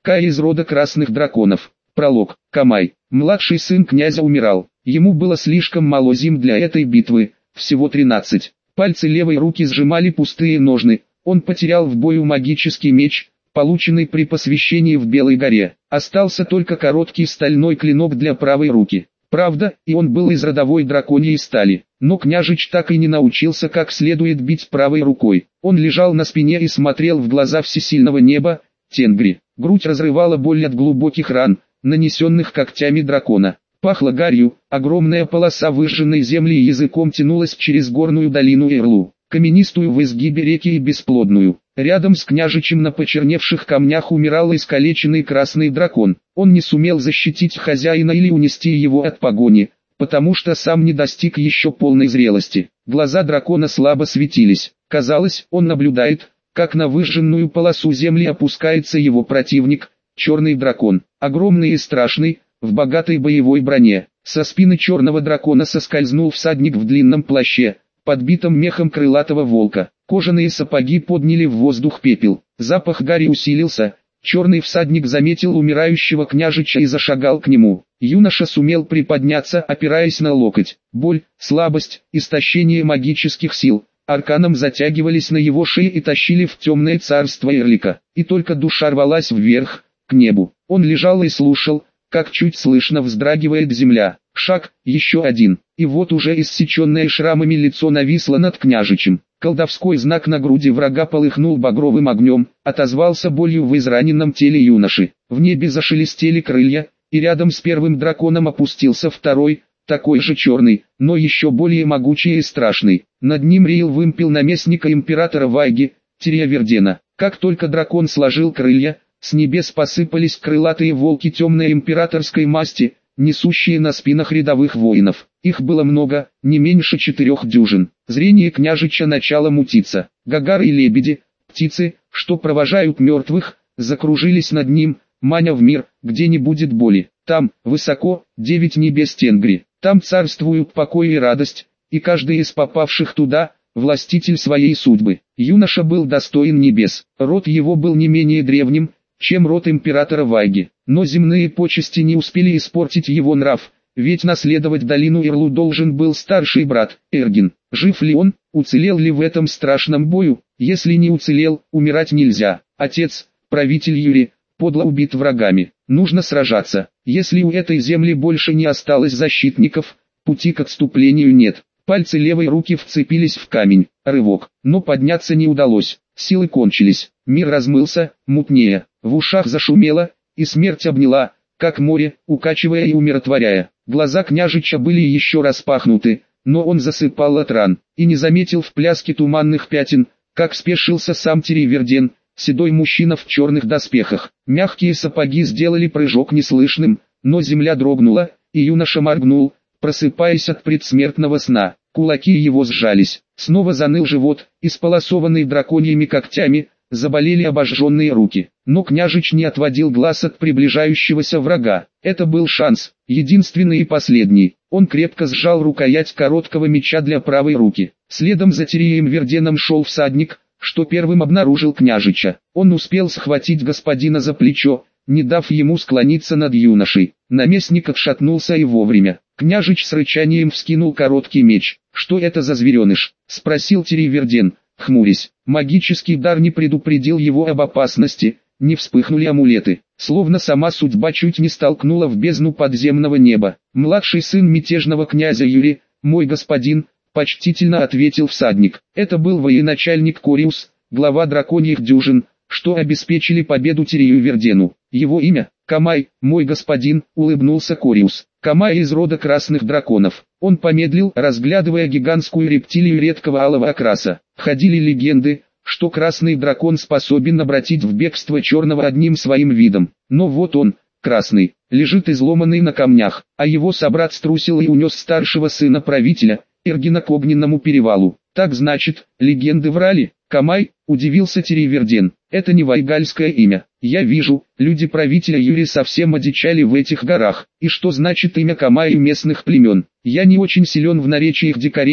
Кай из рода красных драконов. Пролог. Камай, младший сын князя, умирал. Ему было слишком мало зим для этой битвы, всего 13. Пальцы левой руки сжимали пустые ножны. Он потерял в бою магический меч, полученный при посвящении в Белой горе. Остался только короткий стальной клинок для правой руки. Правда, и он был из родовой драконьей стали. Но княжич так и не научился как следует бить правой рукой. Он лежал на спине и смотрел в глаза всесильного неба, Тенгри. Грудь разрывала боль от глубоких ран, нанесенных когтями дракона. Пахло гарью, огромная полоса выжженной земли языком тянулась через горную долину Ирлу, каменистую в изгибе реки и бесплодную. Рядом с княжичем на почерневших камнях умирал искалеченный красный дракон. Он не сумел защитить хозяина или унести его от погони, потому что сам не достиг еще полной зрелости. Глаза дракона слабо светились. Казалось, он наблюдает, как на выжженную полосу земли опускается его противник, черный дракон, огромный и страшный, в богатой боевой броне. Со спины черного дракона соскользнул всадник в длинном плаще, подбитом мехом крылатого волка. Кожаные сапоги подняли в воздух пепел. Запах гари усилился. Черный всадник заметил умирающего княжича и зашагал к нему. Юноша сумел приподняться, опираясь на локоть. Боль, слабость, истощение магических сил арканом затягивались на его шее и тащили в темное царство Эрлика. И только душа рвалась вверх, к небу. Он лежал и слушал, как чуть слышно вздрагивает земля. Шаг, еще один, и вот уже иссеченное шрамами лицо нависло над княжичем. Колдовской знак на груди врага полыхнул багровым огнем, отозвался болью в израненном теле юноши. В небе зашелестели крылья, и рядом с первым драконом опустился второй, такой же черный, но еще более могучий и страшный. Над ним реял вымпел наместника императора Вайги, Тириавердена. Как только дракон сложил крылья, с небес посыпались крылатые волки темной императорской масти, несущие на спинах рядовых воинов. Их было много, не меньше 4 дюжин. Зрение княжича начало мутиться. Гагары и лебеди, птицы, что провожают мертвых, закружились над ним, маня в мир, где не будет боли. Там, высоко, 9 небес Тенгри. Там царствуют покой и радость, и каждый из попавших туда – властитель своей судьбы. Юноша был достоин небес. Род его был не менее древним, чем род императора Вайги. Но земные почести не успели испортить его нрав, ведь наследовать долину Ирлу должен был старший брат, Эргин. Жив ли он, уцелел ли в этом страшном бою? Если не уцелел, умирать нельзя. Отец, правитель Юри, подло убит врагами. Нужно сражаться. Если у этой земли больше не осталось защитников, пути к отступлению нет. Пальцы левой руки вцепились в камень. Рывок. Но подняться не удалось. Силы кончились. Мир размылся, мутнее. В ушах зашумело, и смерть обняла, как море, укачивая и умиротворяя. Глаза княжича были еще распахнуты, но он засыпал от ран, и не заметил в пляске туманных пятен, как спешился сам Тириаверден, седой мужчина в черных доспехах. Мягкие сапоги сделали прыжок неслышным, но земля дрогнула, и юноша моргнул, просыпаясь от предсмертного сна. Кулаки его сжались, снова заныл живот, исполосованный драконьими когтями, заболели обожженные руки. Но княжич не отводил глаз от приближающегося врага. Это был шанс, единственный и последний. Он крепко сжал рукоять короткого меча для правой руки. Следом за Тириаверденом шел всадник, что первым обнаружил княжича. Он успел схватить господина за плечо, не дав ему склониться над юношей. Наместник отшатнулся и вовремя. Княжич с рычанием вскинул короткий меч. «Что это за звереныш?» — спросил Тириаверден, хмурясь. Магический дар не предупредил его об опасности, не вспыхнули амулеты. Словно сама судьба чуть не столкнула в бездну подземного неба. «Младший сын мятежного князя Юри, мой господин», — почтительно ответил всадник. Это был военачальник Кориус, глава драконьих дюжин, что обеспечили победу Тириавердену. Его имя — Камай, мой господин, улыбнулся Кориус. Камай из рода красных драконов. Он помедлил, разглядывая гигантскую рептилию редкого алого окраса. Ходили легенды, что красный дракон способен обратить в бегство черного одним своим видом. Но вот он, красный, лежит изломанный на камнях, а его собрат струсил и унес старшего сына правителя, Эргина, к огненному перевалу. Так значит, легенды врали? Камай, удивился Тириаверден. Это не вайгальское имя. Я вижу, люди правителя Юри совсем одичали в этих горах. И что значит имя Камай у местных племен? Я не очень силен в наречиях дикарей,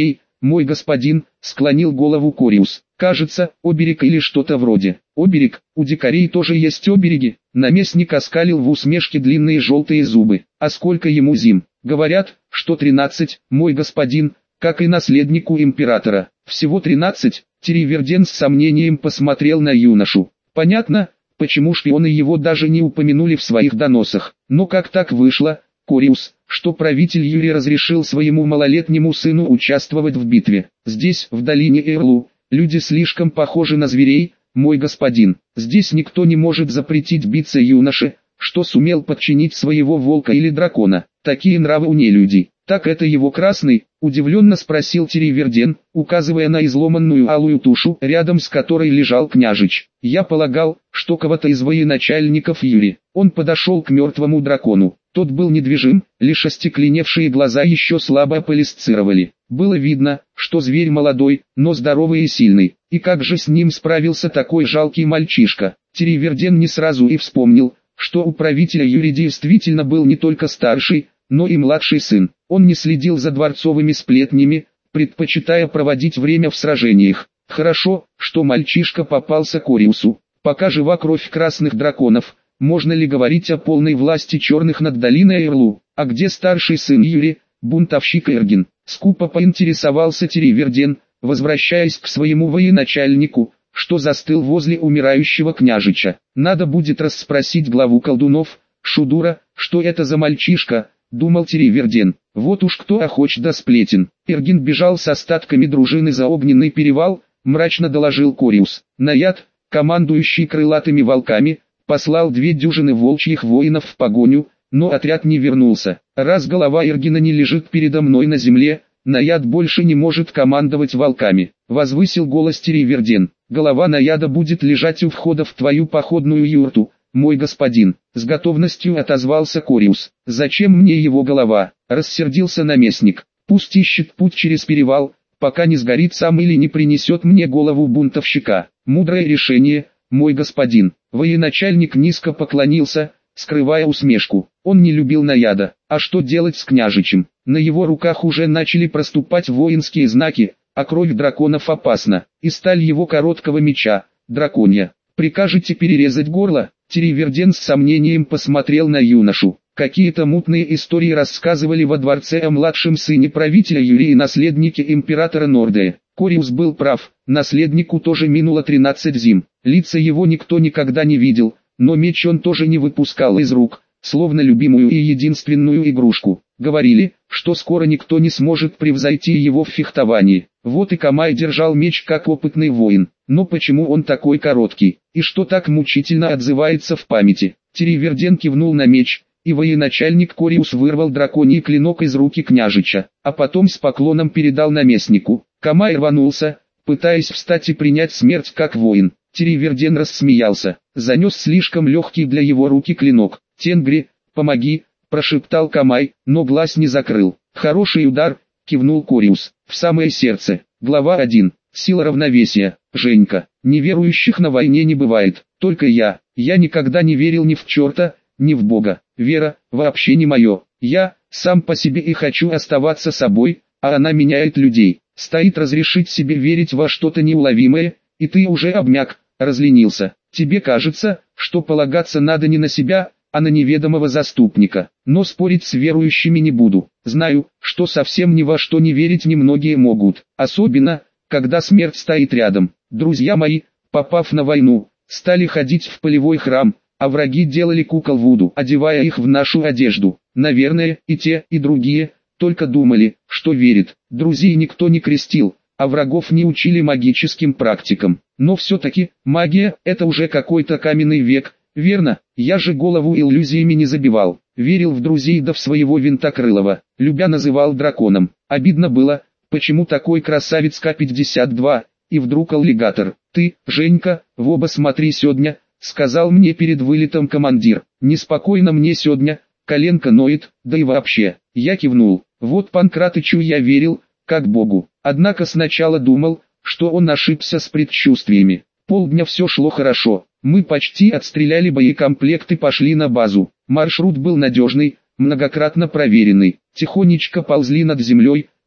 мой господин, склонил голову Кориус. Кажется, оберег или что-то вроде. Оберег, у дикарей тоже есть обереги. Наместник оскалил в усмешке длинные желтые зубы. А сколько ему зим? Говорят, что 13, мой господин, как и наследнику императора. Всего 13, Тириверден с сомнением посмотрел на юношу. Понятно, почему шпионы его даже не упомянули в своих доносах. Но как так вышло, Кориус, что правитель Юрий разрешил своему малолетнему сыну участвовать в битве? Здесь, в долине Эрлу, люди слишком похожи на зверей, мой господин. Здесь никто не может запретить биться юноше, что сумел подчинить своего волка или дракона. Такие нравы у нелюдей. Так это его красный? Удивленно спросил Тириверден, указывая на изломанную алую тушу, рядом с которой лежал княжич. Я полагал, что кого-то из военачальников Юри. Он подошел к мертвому дракону. Тот был недвижим, лишь остекленевшие глаза еще слабо полисцировали. Было видно, что зверь молодой, но здоровый и сильный. И как же с ним справился такой жалкий мальчишка? Тириверден не сразу и вспомнил, что у правителя Юри действительно был не только старший, но и младший сын. Он не следил за дворцовыми сплетнями, предпочитая проводить время в сражениях. Хорошо, что мальчишка попался Кориусу. Пока жива кровь красных драконов, можно ли говорить о полной власти черных над долиной Эрлу? А где старший сын Юри, бунтовщик Эргин? Скупо поинтересовался Тириверден, возвращаясь к своему военачальнику, что застыл возле умирающего княжича. Надо будет расспросить главу колдунов, Шудура, что это за мальчишка, думал Тириверден. Вот уж кто охоч до сплетен. Эргин бежал с остатками дружины за огненный перевал, мрачно доложил Кориус. Наяд, командующий крылатыми волками, послал 2 дюжины волчьих воинов в погоню, но отряд не вернулся. Раз голова Эргина не лежит передо мной на земле, Наяд больше не может командовать волками. Возвысил голос Тириверден. Голова Наяда будет лежать у входа в твою походную юрту, мой господин. С готовностью отозвался Кориус. Зачем мне его голова? Рассердился наместник. Пусть ищет путь через перевал, пока не сгорит сам или не принесет мне голову бунтовщика. Мудрое решение, мой господин. Военачальник низко поклонился, скрывая усмешку. Он не любил Наяда. А что делать с княжичем? На его руках уже начали проступать воинские знаки, а кровь драконов опасна. И сталь его короткого меча, драконья. Прикажете перерезать горло? Тириверден с сомнением посмотрел на юношу. Какие-то мутные истории рассказывали во дворце о младшем сыне правителя Юрия и наследнике императора Нордея. Кориус был прав, наследнику тоже минуло 13 зим. Лица его никто никогда не видел, но меч он тоже не выпускал из рук, словно любимую и единственную игрушку. Говорили, что скоро никто не сможет превзойти его в фехтовании. Вот и Камай держал меч как опытный воин. Но почему он такой короткий, и что так мучительно отзывается в памяти? Тириверден кивнул на меч, и военачальник Кориус вырвал драконий клинок из руки княжича, а потом с поклоном передал наместнику. Камай рванулся, пытаясь встать и принять смерть как воин. Тириверден рассмеялся, занес слишком легкий для его руки клинок. «Тенгри, помоги!» – прошептал Камай, но глаз не закрыл. «Хороший удар!» – кивнул Кориус. «В самое сердце». Глава 1. Сила равновесия. Женька. Неверующих на войне не бывает, только я. Я никогда не верил ни в черта, ни в Бога. Вера вообще не мое. Я сам по себе и хочу оставаться собой, а она меняет людей. Стоит разрешить себе верить во что-то неуловимое, и ты уже обмяк, разленился. Тебе кажется, что полагаться надо не на себя, а на неведомого заступника. Но спорить с верующими не буду. Знаю, что совсем ни во что не верить немногие могут. Особенно, когда смерть стоит рядом. Друзья мои, попав на войну, стали ходить в полевой храм, а враги делали кукол Вуду, одевая их в нашу одежду. Наверное, и те, и другие, только думали, что верят. Друзей никто не крестил, а врагов не учили магическим практикам. Но все-таки, магия – это уже какой-то каменный век, верно? Я же голову иллюзиями не забивал. Верил в друзей да в своего Винтокрылова, любя называл драконом. Обидно было, почему такой красавец К-52, и вдруг аллигатор. Ты, Женька, в оба смотри сегодня, сказал мне перед вылетом командир. Неспокойно мне сегодня, коленка ноет, да и вообще. Я кивнул. Вот Панкратычу я верил, как Богу. Однако сначала думал, что он ошибся с предчувствиями. Полдня все шло хорошо. Мы почти отстреляли боекомплект и пошли на базу. Маршрут был надежный, многократно проверенный. Тихонечко ползли над землей,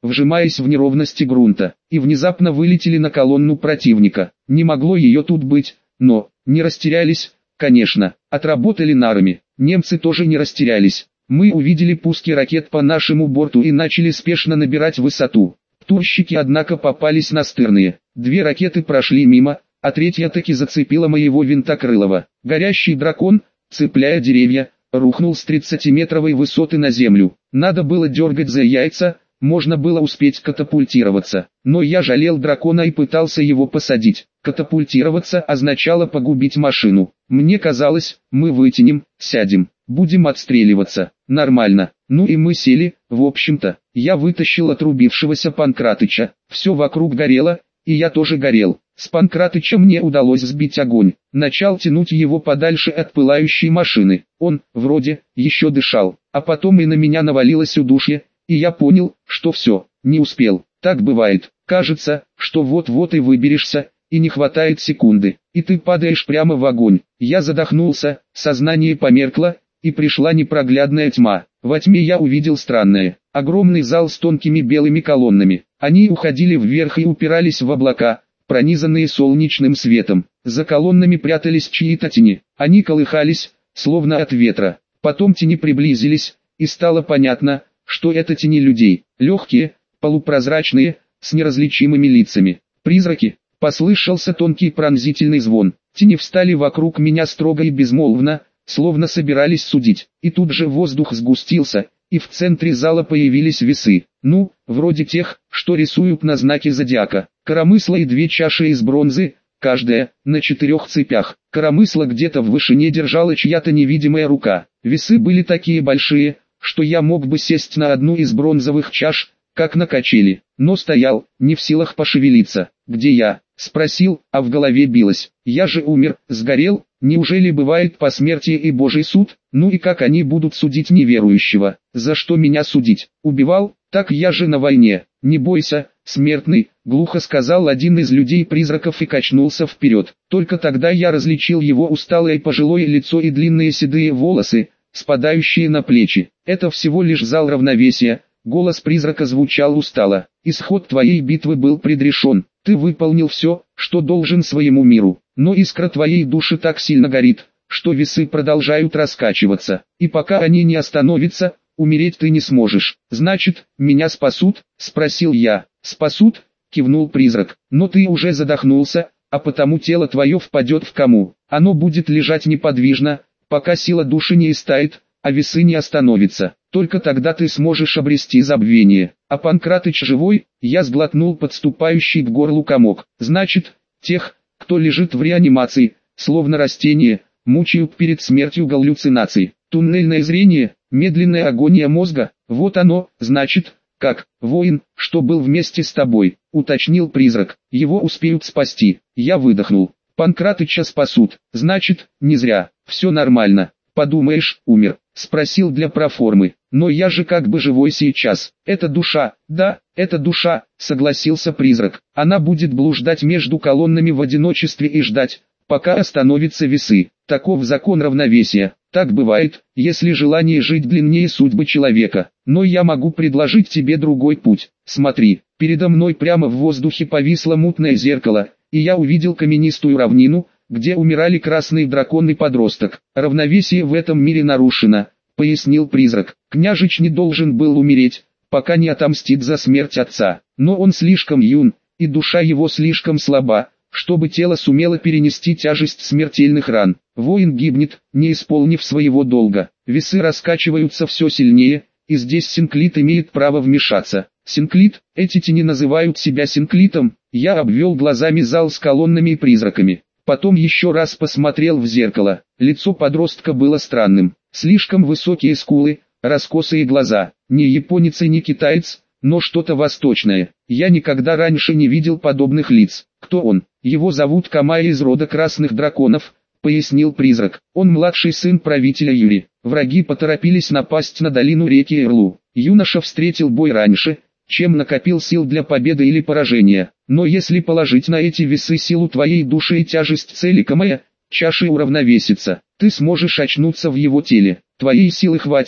вжимаясь в неровности грунта, и внезапно вылетели на колонну противника. Не могло ее тут быть, но не растерялись, конечно, отработали нарами. Немцы тоже не растерялись. Мы увидели пуски ракет по нашему борту и начали спешно набирать высоту. Птурщики, однако, попались настырные. 2 ракеты прошли мимо, а 3-я таки зацепила моего винтокрылого. Горящий дракон, цепляя деревья, рухнул с 30-метровой высоты на землю. Надо было дергать за яйца, можно было успеть катапультироваться. Но я жалел дракона и пытался его посадить. Катапультироваться означало погубить машину. Мне казалось, мы вытянем, сядем, будем отстреливаться. Нормально. Ну и мы сели, в общем-то. Я вытащил отрубившегося Панкратыча. Все вокруг горело, и я тоже горел. С Панкратыча мне удалось сбить огонь. Начал тянуть его подальше от пылающей машины. Он, вроде, еще дышал. А потом и на меня навалилось удушье, и я понял, что все, не успел. Так бывает. Кажется, что вот-вот и выберешься, и не хватает секунды, и ты падаешь прямо в огонь. Я задохнулся, сознание померкло, и пришла непроглядная тьма. Во тьме я увидел странное. Огромный зал с тонкими белыми колоннами. Они уходили вверх и упирались в облака, пронизанные солнечным светом. За колоннами прятались чьи-то тени. Они колыхались, словно от ветра. Потом тени приблизились, и стало понятно, что это тени людей. Легкие, полупрозрачные, с неразличимыми лицами. Призраки. Послышался тонкий пронзительный звон. Тени встали вокруг меня строго и безмолвно, словно собирались судить. И тут же воздух сгустился, и в центре зала появились весы. Ну, вроде тех, что рисуют на знаке зодиака. Коромысло и 2 чаши из бронзы, каждая, на 4 цепях. Коромысло где-то в вышине держала чья-то невидимая рука. Весы были такие большие, что я мог бы сесть на одну из бронзовых чаш, как на качели, но стоял, не в силах пошевелиться. «Где я?» — спросил, а в голове билось. «Я же умер, сгорел, неужели бывает посмертие и Божий суд? Ну и как они будут судить неверующего? За что меня судить? Убивал? Так я же на войне. Не бойся, смертный», — глухо сказал один из людей-призраков и качнулся вперед. Только тогда я различил его усталое пожилое лицо и длинные седые волосы, спадающие на плечи. «Это всего лишь зал равновесия», — голос призрака звучал устало. «Исход твоей битвы был предрешен. Ты выполнил все, что должен своему миру, но искра твоей души так сильно горит, что весы продолжают раскачиваться, и пока они не остановятся, умереть ты не сможешь. Значит, меня спасут?» — спросил я. «Спасут?» — кивнул призрак. «Но ты уже задохнулся, а потому тело твое впадет в кому. Оно будет лежать неподвижно, пока сила души не истает, а весы не остановятся. Только тогда ты сможешь обрести забвение. А Панкратыч живой?» Я сглотнул подступающий к горлу комок. «Значит, тех, кто лежит в реанимации, словно растение, мучают перед смертью галлюцинации. Туннельное зрение, медленная агония мозга, вот оно, значит, как, воин, что был вместе с тобой», — уточнил призрак. «Его успеют спасти». Я выдохнул. «Панкратыча спасут, значит, не зря, все нормально. Подумаешь, умер», — спросил для проформы. «Но я же как бы живой сейчас. Это душа». «Да, это душа», — согласился призрак. «Она будет блуждать между колоннами в одиночестве и ждать, пока остановятся весы. Таков закон равновесия. Так бывает, если желание жить длиннее судьбы человека. Но я могу предложить тебе другой путь. Смотри, передо мной прямо в воздухе повисло мутное зеркало, и я увидел каменистую равнину, где умирали красный дракон и подросток. Равновесие в этом мире нарушено», — пояснил призрак. «Княжич не должен был умереть, пока не отомстит за смерть отца. Но он слишком юн, и душа его слишком слаба, чтобы тело сумело перенести тяжесть смертельных ран. Воин гибнет, не исполнив своего долга. Весы раскачиваются все сильнее, и здесь Синклит имеет право вмешаться». «Синклит? Эти тени называют себя Синклитом?» Я обвел глазами зал с колоннами и призраками. Потом еще раз посмотрел в зеркало. Лицо подростка было странным. Слишком высокие скулы, раскосые глаза. Не японец и не китаец, но что-то восточное. Я никогда раньше не видел подобных лиц. «Кто он?» «Его зовут Камай из рода красных драконов», — пояснил призрак. «Он младший сын правителя Юри. Враги поторопились напасть на долину реки Ирлу. Юноша встретил бой раньше, чем накопил сил для победы или поражения. Но если положить на эти весы силу твоей души и тяжесть цели Камая, чаши уравновесится. Ты сможешь очнуться в его теле. Твоей силы хватит,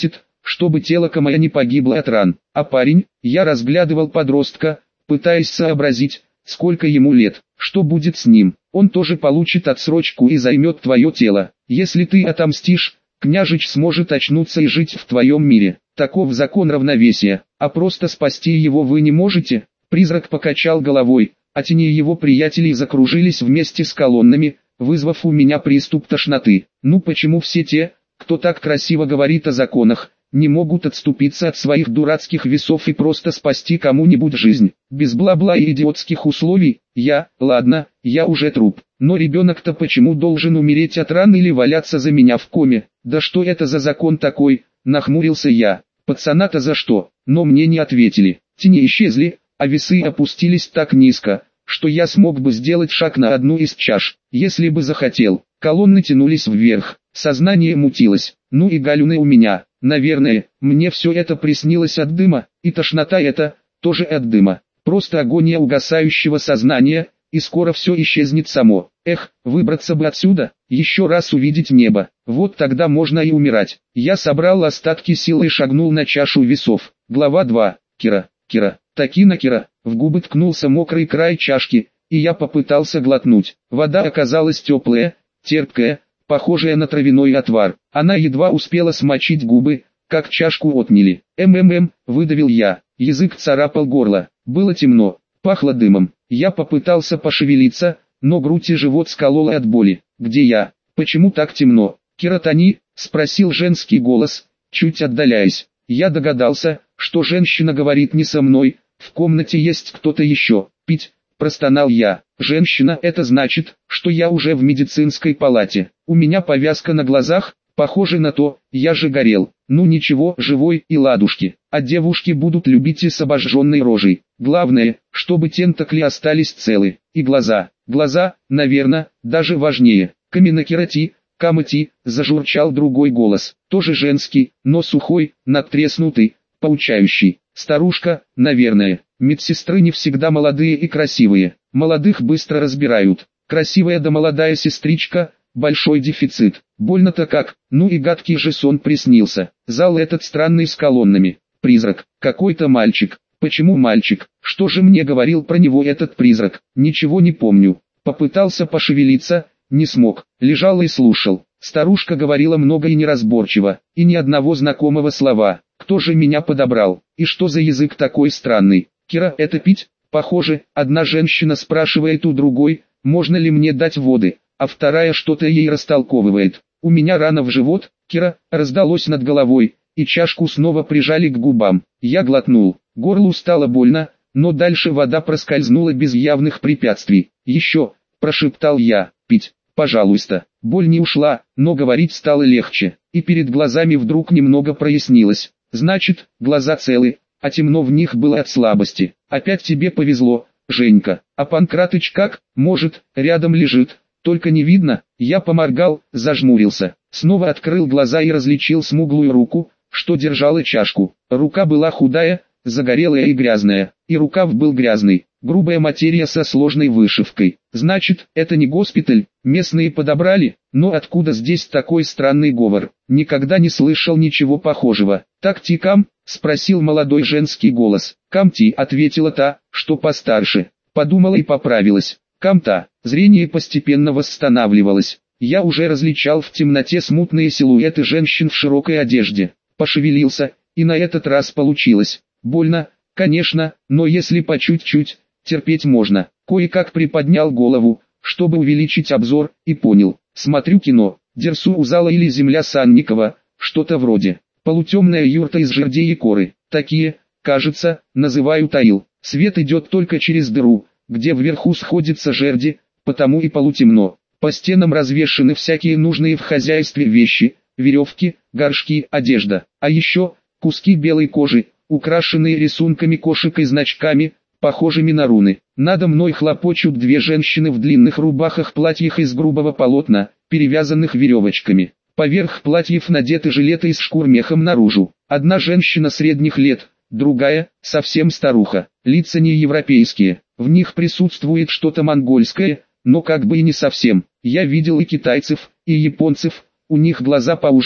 чтобы тело Камая не погибло от ран. А парень, я разглядывал подростка, пытаясь сообразить, сколько ему лет, что будет с ним. Он тоже получит отсрочку и займет твое тело. Если ты отомстишь, княжич сможет очнуться и жить в твоем мире. Таков закон равновесия, а просто спасти его вы не можете. Призрак покачал головой, а тени его приятелей закружились вместе с колоннами, вызвав у меня приступ тошноты. Ну почему все те, кто так красиво говорит о законах, не могут отступиться от своих дурацких весов и просто спасти кому-нибудь жизнь, без бла-бла и идиотских условий? Ладно, я уже труп, но ребенок-то почему должен умереть от ран или валяться за меня в коме? Да что это за закон такой, нахмурился я. Пацана-то за что? Но мне не ответили. Тени исчезли, а весы опустились так низко, что я смог бы сделать шаг на одну из чаш, если бы захотел. Колонны тянулись вверх, сознание мутилось. Ну и галюны у меня. Наверное, мне все это приснилось от дыма, и тошнота это, тоже от дыма. Просто агония угасающего сознания, и скоро все исчезнет само. Эх, выбраться бы отсюда, еще раз увидеть небо, вот тогда можно и умирать. Я собрал остатки сил и шагнул на чашу весов. Глава 2. Кира. Такина Кира. В губы ткнулся мокрый край чашки, и я попытался глотнуть. Вода оказалась теплая, терпкая, похожая на травяной отвар. Она едва успела смочить губы, как чашку отняли. Выдавил я. Язык царапал горло. Было темно, пахло дымом. Я попытался пошевелиться, но грудь и живот скололо от боли. Где я? Почему так темно? Кира Тани? Спросил женский голос, чуть отдаляясь. Я догадался, что женщина говорит не со мной, в комнате есть кто-то еще. Пить, простонал я. Женщина, это значит, что я уже в медицинской палате. У меня повязка на глазах, похоже на то, я же горел. Ну ничего, живой и ладушки. А девушки будут любить и с обожженной рожей. Главное, чтобы тентакли остались целы. И глаза, наверное, даже важнее. Каменокерати, камати, зажурчал другой голос. Тоже женский, но сухой, надтреснутый, поучающий. Старушка, наверное. Медсестры не всегда молодые и красивые. Молодых быстро разбирают. Красивая да молодая сестричка, большой дефицит. Больно-то как, ну и гадкий же сон приснился. Зал этот странный с колоннами. Призрак, какой-то мальчик. Почему мальчик? Что же мне говорил про него этот призрак? Ничего не помню. Попытался пошевелиться, не смог. Лежал и слушал. Старушка говорила много и неразборчиво, и ни одного знакомого слова. Кто же меня подобрал? И что за язык такой странный? Кира, это пить? Похоже, одна женщина спрашивает у другой, можно ли мне дать воды, а вторая что-то ей растолковывает. У меня рана в живот, Кира, раздалось над головой, и чашку снова прижали к губам. Я глотнул, горлу стало больно, но дальше вода проскользнула без явных препятствий. Еще, прошептал я, пить, пожалуйста. Боль не ушла, но говорить стало легче, и перед глазами вдруг немного прояснилось. Значит, глаза целы, а темно в них было от слабости. Опять тебе повезло, Женька. А Панкратыч как? Может, рядом лежит, только не видно. Я поморгал, зажмурился. Снова открыл глаза и различил смуглую руку, что держала чашку. Рука была худая, загорелая и грязная, и рукав был грязный. Грубая материя со сложной вышивкой. Значит, это не госпиталь, местные подобрали, но откуда здесь такой странный говор? Никогда не слышал ничего похожего. Так Тикам? Спросил молодой женский голос. Камти, ответила та, что постарше. Подумала и поправилась. Камта. Зрение постепенно восстанавливалось. Я уже различал в темноте смутные силуэты женщин в широкой одежде. Пошевелился, и на этот раз получилось. Больно, конечно, но если по чуть-чуть, терпеть можно. Кое-как приподнял голову, чтобы увеличить обзор, и понял. Смотрю кино. Дерсу Узала или Земля Санникова, что-то вроде. Полутемная юрта из жердей и коры. Такие, кажется, называют аил. Свет идет только через дыру, где вверху сходятся жерди, потому и полутемно. По стенам развешаны всякие нужные в хозяйстве вещи, веревки, горшки, одежда. А еще, куски белой кожи, украшенные рисунками кошек и значками, похожими на руны. Надо мной хлопочут две женщины в длинных рубахах-платьях из грубого полотна, перевязанных веревочками. Поверх платьев надеты жилеты из шкур мехом наружу. Одна женщина средних лет, другая, совсем старуха. Лица не европейские, в них присутствует что-то монгольское, но как бы и не совсем. Я видел и китайцев, и японцев, у них глаза поуже,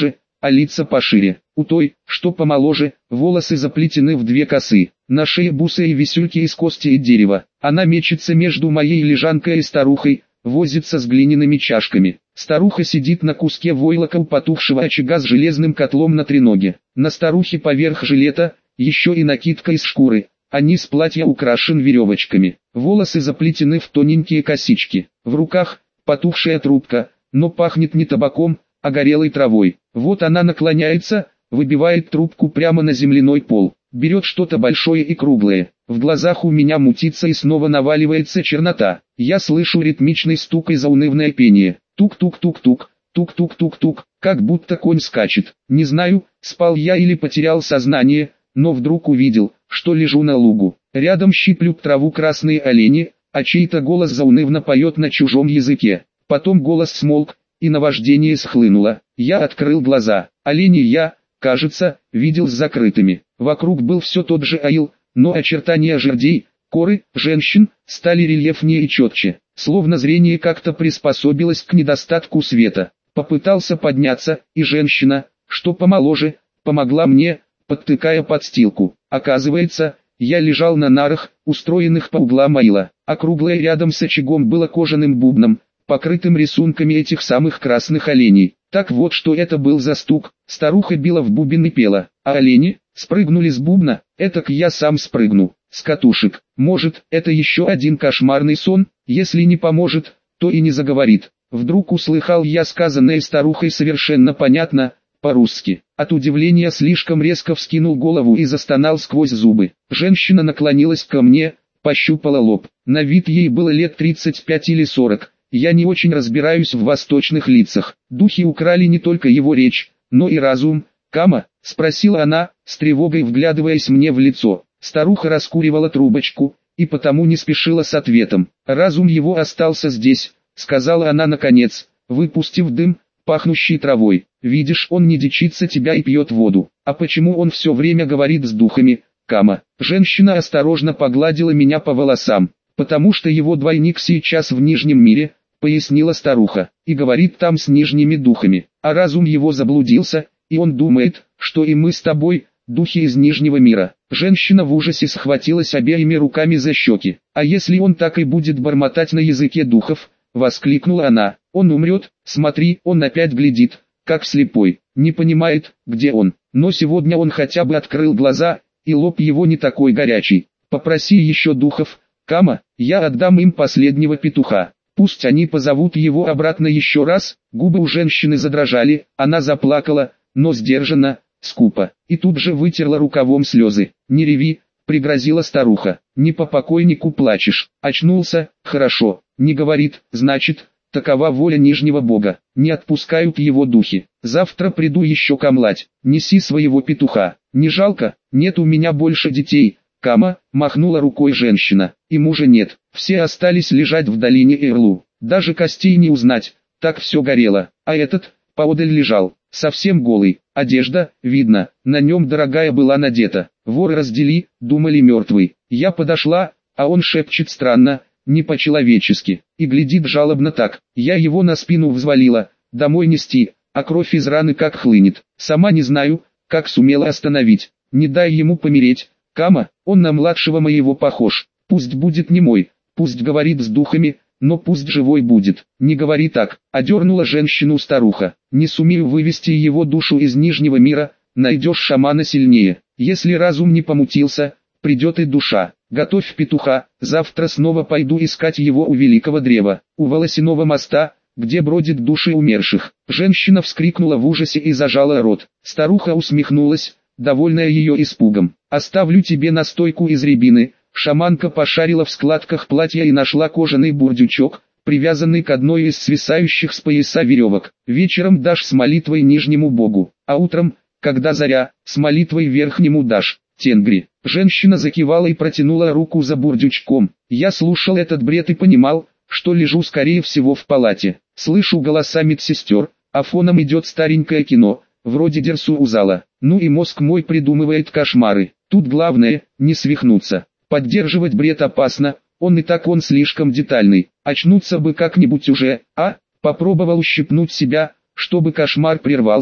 а лица пошире. У той, что помоложе, волосы заплетены в две косы. На шее бусы и висюльки из кости и дерева. Она мечется между моей лежанкой и старухой, возится с глиняными чашками. Старуха сидит на куске войлока у потухшего очага с железным котлом на треноге. На старухе поверх жилета, еще и накидка из шкуры, а низ платья украшен веревочками. Волосы заплетены в тоненькие косички. В руках потухшая трубка, но пахнет не табаком, а горелой травой. Вот она наклоняется, выбивает трубку прямо на земляной пол, берет что-то большое и круглое. В глазах у меня мутится и снова наваливается чернота. Я слышу ритмичный стук и заунывное пение. Тук-тук-тук-тук, тук-тук-тук-тук, как будто конь скачет. Не знаю, спал я или потерял сознание, но вдруг увидел, что лежу на лугу. Рядом щиплют траву красные олени, а чей-то голос заунывно поет на чужом языке. Потом голос смолк, и наваждение схлынуло. Я открыл глаза. Оленей я, кажется, видел с закрытыми. Вокруг был все тот же аил, но очертания жердей, коры, женщин, стали рельефнее и четче. Словно зрение как-то приспособилось к недостатку света. Попытался подняться, и женщина, что помоложе, помогла мне, подтыкая подстилку. Оказывается, я лежал на нарах, устроенных по углам аила, а круглое рядом с очагом было кожаным бубном, покрытым рисунками этих самых красных оленей. Так вот что это был за стук. Старуха била в бубен и пела, а олени спрыгнули с бубна. Этак я сам спрыгну с катушек. Может, это еще один кошмарный сон? Если не поможет, то и не заговорит. Вдруг услыхал я сказанное старухой совершенно понятно, по-русски. От удивления слишком резко вскинул голову и застонал сквозь зубы. Женщина наклонилась ко мне, пощупала лоб. На вид ей было лет 35 или 40. Я не очень разбираюсь в восточных лицах. Духи украли не только его речь, но и разум. «Кама?» — спросила она, с тревогой вглядываясь мне в лицо. Старуха раскуривала трубочку, и потому не спешила с ответом. «Разум его остался здесь», — сказала она наконец, выпустив дым, пахнущий травой. «Видишь, он не дичится тебя и пьет воду. А почему он все время говорит с духами, Кама?» Женщина осторожно погладила меня по волосам. «Потому что его двойник сейчас в Нижнем мире», — пояснила старуха, — «и говорит там с нижними духами. А разум его заблудился, и он думает, что и мы с тобой, духи из Нижнего мира». Женщина в ужасе схватилась обеими руками за щеки. «А если он так и будет бормотать на языке духов?» — воскликнула она. «Он умрет, смотри, он опять глядит, как слепой, не понимает, где он. Но сегодня он хотя бы открыл глаза, и лоб его не такой горячий. Попроси еще духов, Кама, я отдам им последнего петуха. Пусть они позовут его обратно еще раз». Губы у женщины задрожали, она заплакала, но сдержанно, скупо, и тут же вытерла рукавом слезы. «Не реви», — пригрозила старуха, — «не по покойнику плачешь». Очнулся, хорошо, не говорит, значит, такова воля Нижнего Бога, не отпускают его духи. Завтра приду еще камлать, неси своего петуха. Не жалко? Нет у меня больше детей, Кама, махнула рукой женщина, и мужа нет, все остались лежать в долине Эрлу, даже костей не узнать, так все горело, а этот, поодаль лежал, совсем голый, одежда, видно, на нем дорогая была надета. Воры раздели, думали мертвый. Я подошла, а он шепчет странно, не по-человечески, и глядит жалобно так. Я его на спину взвалила, домой нести, а кровь из раны как хлынет. Сама не знаю, как сумела остановить. Не дай ему помереть, Кама, он на младшего моего похож. Пусть будет не мой, пусть говорит с духами, но пусть живой будет. Не говори так, одернула женщину старуха. Не сумею вывести его душу из Нижнего мира, найдешь шамана сильнее. Если разум не помутился, придет и душа. Готовь петуха, завтра снова пойду искать его у великого древа, у волосяного моста, где бродят души умерших. Женщина вскрикнула в ужасе и зажала рот. Старуха усмехнулась, довольная ее испугом. «Оставлю тебе настойку из рябины». Шаманка пошарила в складках платья и нашла кожаный бурдючок, привязанный к одной из свисающих с пояса веревок. «Вечером дашь с молитвой Нижнему Богу, а утром, когда заря, с молитвой Верхнему дашь, Тенгри». Женщина закивала и протянула руку за бурдючком. Я слушал этот бред и понимал, что лежу скорее всего в палате. Слышу голоса медсестер, а фоном идет старенькое кино, вроде Дерсу Узала. Ну и мозг мой придумывает кошмары. Тут главное, не свихнуться. Поддерживать бред опасно, он слишком детальный. Очнуться бы как-нибудь уже, а? Попробовал ущипнуть себя, чтобы кошмар прервался,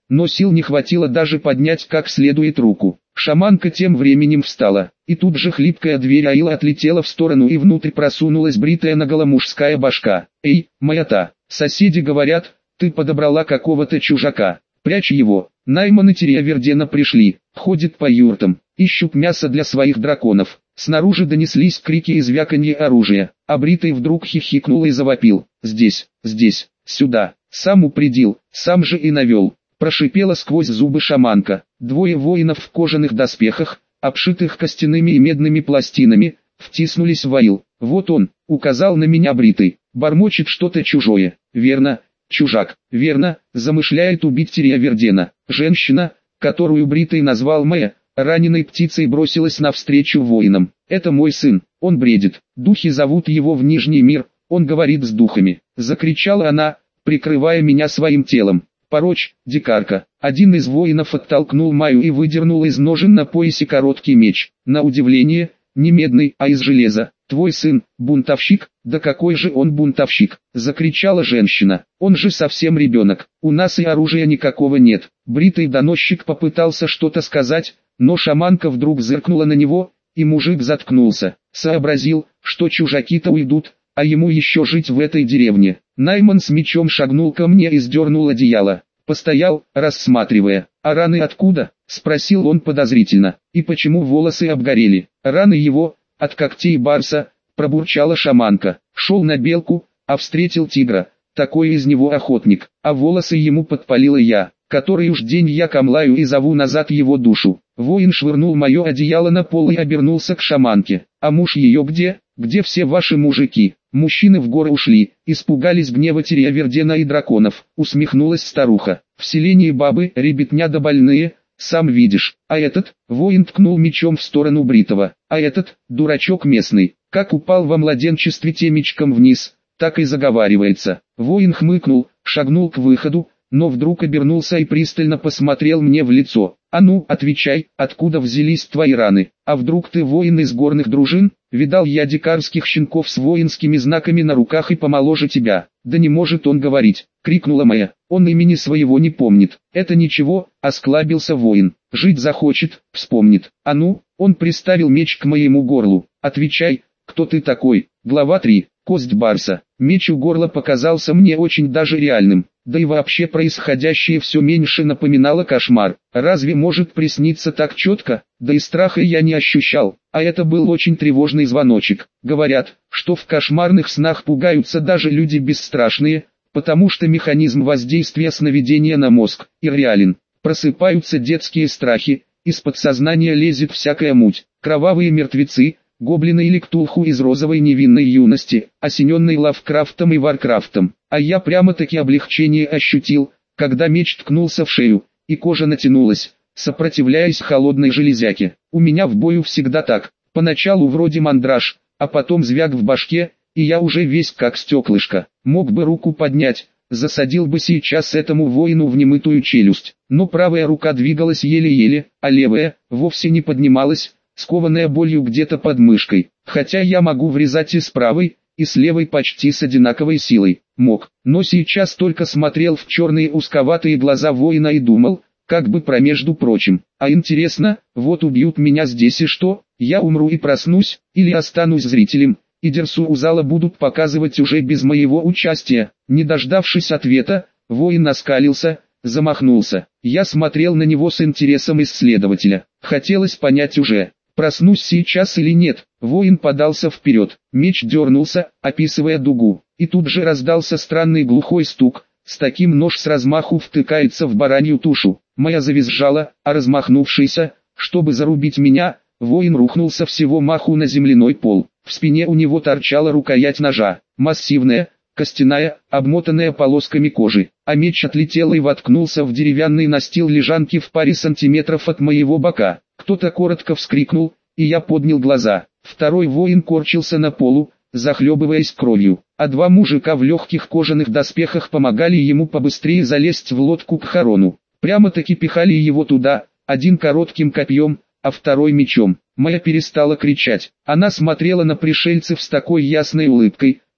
но сил не хватило даже поднять как следует руку. Шаманка тем временем встала, и тут же хлипкая дверь аила отлетела в сторону и внутрь просунулась бритая наголо мужская башка. «Эй, моя-та, соседи говорят, ты подобрала какого-то чужака, прячь его». Найман и Тириавердена пришли, ходят по юртам, ищут мясо для своих драконов. Снаружи донеслись крики и звяканье оружия, а бритый вдруг хихикнул и завопил: «Здесь, здесь, сюда, сам упредил, сам же и навел». Прошипела сквозь зубы шаманка. Двое воинов в кожаных доспехах, обшитых костяными и медными пластинами, втиснулись в аил. «Вот он», указал на меня бритый, бормочет что-то чужое. «Верно, чужак, верно, замышляет убить Тириавердена». Женщина, которую бритый назвал Мэя, раненой птицей бросилась навстречу воинам. «Это мой сын, он бредит, духи зовут его в Нижний мир, он говорит с духами», закричала она, прикрывая меня своим телом. «Порочь, дикарка!» Один из воинов оттолкнул Майю и выдернул из ножен на поясе короткий меч. На удивление, не медный, а из железа. «Твой сын, бунтовщик?» «Да какой же он бунтовщик!» закричала женщина. «Он же совсем ребенок, у нас и оружия никакого нет». Бритый доносчик попытался что-то сказать, но шаманка вдруг зыркнула на него, и мужик заткнулся. Сообразил, что чужаки-то уйдут, а ему еще жить в этой деревне. Найман с мечом шагнул ко мне и сдернул одеяло. Постоял, рассматривая. «А раны откуда?» — спросил он подозрительно. «И почему волосы обгорели?» «Раны его, от когтей барса», — пробурчала шаманка. «Шел на белку, а встретил тигра. Такой из него охотник, а волосы ему подпалила я, который уж день я камлаю и зову назад его душу». Воин швырнул мое одеяло на пол и обернулся к шаманке. «А муж ее где? Где все ваши мужики?» «Мужчины в горы ушли, испугались гнева Тириавердена и драконов», усмехнулась старуха. «В селении бабы, ребятня да больные, сам видишь. А этот?» Воин ткнул мечом в сторону бритого. «А этот, дурачок местный, как упал во младенчестве темечком вниз, так и заговаривается». Воин хмыкнул, шагнул к выходу, но вдруг обернулся и пристально посмотрел мне в лицо. «А ну, отвечай, откуда взялись твои раны? А вдруг ты воин из горных дружин? Видал я дикарских щенков с воинскими знаками на руках и помоложе тебя». «Да не может он говорить», — крикнула Майя. «Он имени своего не помнит». «Это ничего», — осклабился воин. «Жить захочет, вспомнит». «А ну», — он приставил меч к моему горлу. «Отвечай, кто ты такой?» Глава 3. Кость барса. Меч у горла показался мне очень даже реальным. Да и вообще происходящее все меньше напоминало кошмар. Разве может присниться так четко? Да и страха я не ощущал. А это был очень тревожный звоночек. Говорят, что в кошмарных снах пугаются даже люди бесстрашные, потому что механизм воздействия сновидения на мозг ирреален. Просыпаются детские страхи, из подсознания лезет всякая муть. Кровавые мертвецы, гоблины или ктулху из розовой невинной юности, осененной Лавкрафтом и Варкрафтом. А я прямо-таки облегчение ощутил, когда меч ткнулся в шею, и кожа натянулась, сопротивляясь холодной железяке. У меня в бою всегда так, поначалу вроде мандраж, а потом звяк в башке, и я уже весь как стеклышко. Мог бы руку поднять, засадил бы сейчас этому воину в немытую челюсть, но правая рука двигалась еле-еле, а левая вовсе не поднималась, скованная болью где-то под мышкой. Хотя я могу врезать и с правой, и с левой почти с одинаковой силой. Мог, но сейчас только смотрел в черные узковатые глаза воина и думал, как бы про между прочим. А интересно, вот убьют меня здесь и что? Я умру и проснусь, или останусь зрителем, и Дерсу у зала будут показывать уже без моего участия. Не дождавшись ответа, воин оскалился, замахнулся. Я смотрел на него с интересом исследователя. Хотелось понять уже, проснусь сейчас или нет. Воин подался вперед, меч дернулся, описывая дугу, и тут же раздался странный глухой стук, с таким нож с размаху втыкается в баранью тушу. Моя завизжала, а размахнувшийся, чтобы зарубить меня, воин рухнулся всего маху на земляной пол. В спине у него торчала рукоять ножа, массивная, костяная, обмотанная полосками кожи, а меч отлетел и воткнулся в деревянный настил лежанки в паре сантиметров от моего бока. Кто-то коротко вскрикнул, и я поднял глаза. Второй воин корчился на полу, захлебываясь кровью, а два мужика в легких кожаных доспехах помогали ему побыстрее залезть в лодку к Харону. Прямо-таки пихали его туда, один коротким копьем, а второй мечом. Майя перестала кричать. Она смотрела на пришельцев с такой ясной улыбкой,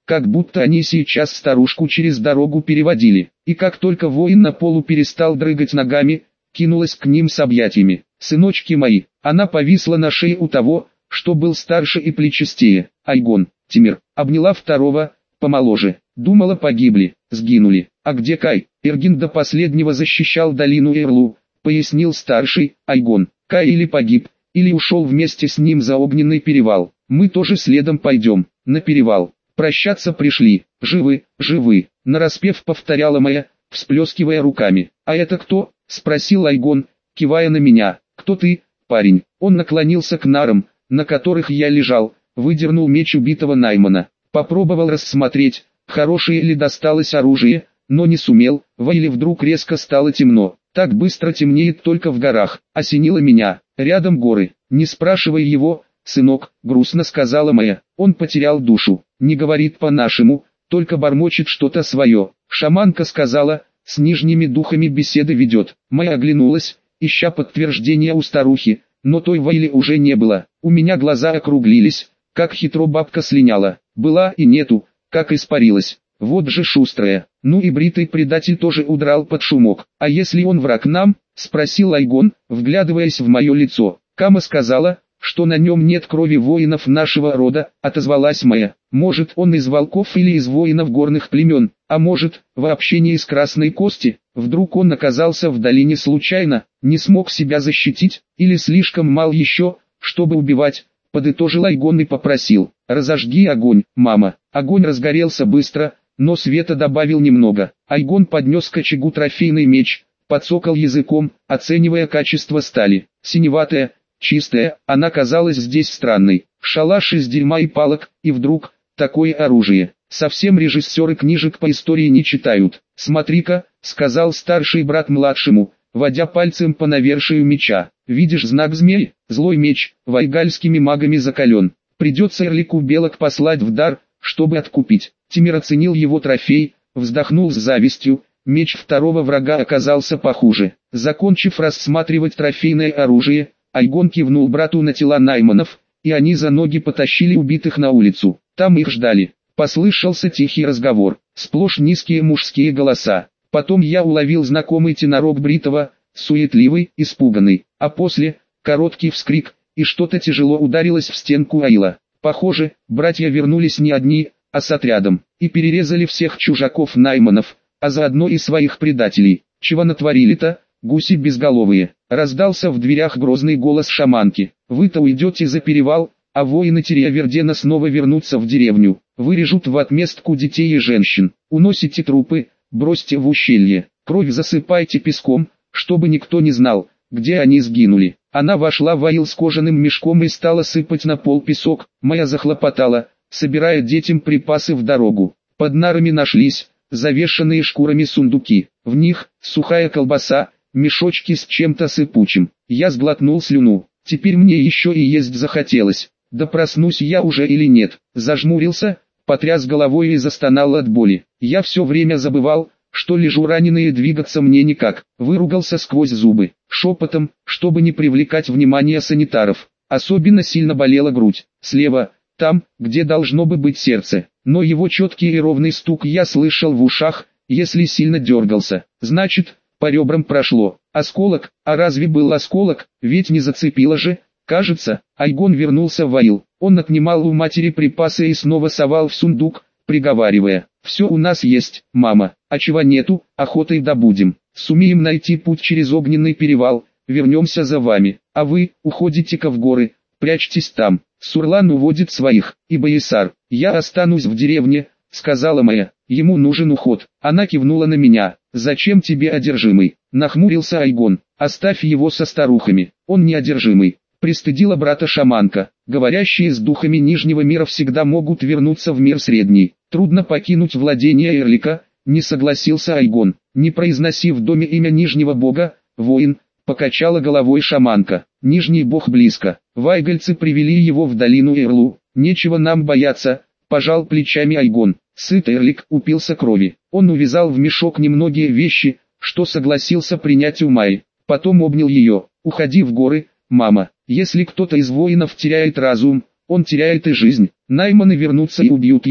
как будто они сейчас старушку через дорогу переводили. И как только воин на полу перестал дрыгать ногами, кинулась к ним с объятиями. «Сыночки мои!» Она повисла на шее у того, что был старше и плечистее. Айгон, Тимир, обняла второго, помоложе. Думала, погибли, сгинули. А где Кай? Эргин до последнего защищал долину Эрлу, пояснил старший. Айгон, Кай или погиб, или ушел вместе с ним за огненный перевал. Мы тоже следом пойдем, на перевал. Прощаться пришли, живы, живы, нараспев повторяла моя, всплескивая руками. А это кто? Спросил Айгон, кивая на меня. Кто ты, парень? Он наклонился к нарам, на которых я лежал, выдернул меч убитого Наймана. Попробовал рассмотреть, хорошее ли досталось оружие, но не сумел. В Вайле вдруг резко стало темно. Так быстро темнеет только в горах. Осенило меня. Рядом горы. Не спрашивай его, сынок, грустно сказала моя. Он потерял душу. Не говорит по-нашему, только бормочет что-то свое. Шаманка сказала, с нижними духами беседы ведет. Моя оглянулась, ища подтверждения у старухи, но той Вайле уже не было. У меня глаза округлились, как хитро бабка слиняла. Была и нету, как испарилась. Вот же шустрая. Ну и бритый предатель тоже удрал под шумок. А если он враг нам? Спросил Айгон, вглядываясь в мое лицо. Кама сказала, что на нем нет крови воинов нашего рода, отозвалась моя. Может, он из волков или из воинов горных племен, а может, вообще не из красной кости. Вдруг он оказался в долине случайно, не смог себя защитить, или слишком мал еще, чтобы убивать. Подытожил Айгон и попросил: разожги огонь, мама. Огонь разгорелся быстро, но света добавил немного. Айгон поднес к очагу трофейный меч, подсокал языком, оценивая качество стали. Синеватая, чистая, она казалась здесь странной. Шалаш из дерьма и палок, и вдруг, такое оружие. Совсем режиссеры книжек по истории не читают. «Смотри-ка», — сказал старший брат младшему, водя пальцем по навершию меча. «Видишь знак змеи? Злой меч, вайгальскими магами закален. Придется Эрлику белок послать в дар, чтобы откупить». Тимир оценил его трофей, вздохнул с завистью. Меч второго врага оказался похуже. Закончив рассматривать трофейное оружие, Айгон кивнул брату на тела найманов, и они за ноги потащили убитых на улицу. Там их ждали. Послышался тихий разговор, сплошь низкие мужские голоса. Потом я уловил знакомый тенорок бритого, суетливый, испуганный, а после — короткий вскрик, и что-то тяжело ударилось в стенку аила. Похоже, братья вернулись не одни, а с отрядом, и перерезали всех чужаков-найманов, а заодно и своих предателей. «Чего натворили-то, гуси безголовые?» — раздался в дверях грозный голос шаманки. «Вы-то уйдете за перевал, а воины Тириавердена снова вернутся в деревню, вырежут в отместку детей и женщин, уносите трупы, бросьте в ущелье, кровь засыпайте песком, чтобы никто не знал, где они сгинули». Она вошла в аил с кожаным мешком и стала сыпать на пол песок. Моя захлопотала, собирая детям припасы в дорогу. Под нарами нашлись завешанные шкурами сундуки, в них сухая колбаса, мешочки с чем-то сыпучим. Я сглотнул слюну, теперь мне еще и есть захотелось. Да проснусь я уже или нет? Зажмурился, потряс головой и застонал от боли. Я все время забывал, что лежу раненый и двигаться мне никак. Выругался сквозь зубы, шепотом, чтобы не привлекать внимание санитаров. Особенно сильно болела грудь, слева, там, где должно бы быть сердце. Но его четкий и ровный стук я слышал в ушах. Если сильно дергался, значит, по ребрам прошло. Осколок, а разве был осколок, ведь не зацепило же. Кажется, Айгон вернулся в аил. Он отнимал у матери припасы и снова совал в сундук, приговаривая: «Все у нас есть, мама, а чего нету, охотой добудем. Сумеем найти путь через огненный перевал, вернемся за вами, а вы, уходите-ка в горы, прячьтесь там. Сурлан уводит своих, и Боясар, я останусь в деревне», — сказала моя. «Ему нужен уход». Она кивнула на меня. «Зачем тебе одержимый?» — нахмурился Айгон. «Оставь его со старухами, он не одержимый». Пристыдила брата шаманка. «Говорящие с духами Нижнего мира всегда могут вернуться в мир Средний. Трудно покинуть владение Эрлика», — не согласился Айгон. «Не произноси в доме имя Нижнего бога, воин», — покачала головой шаманка. «Нижний бог близко. Вайгальцы привели его в долину Эрлу. Нечего нам бояться», — пожал плечами Айгон. Сыт Эрлик упился крови. Он увязал в мешок немногие вещи, что согласился принять у Майи. Потом обнял ее. «Уходи в горы, мама. Если кто-то из воинов теряет разум, он теряет и жизнь. Найманы вернутся и убьют его.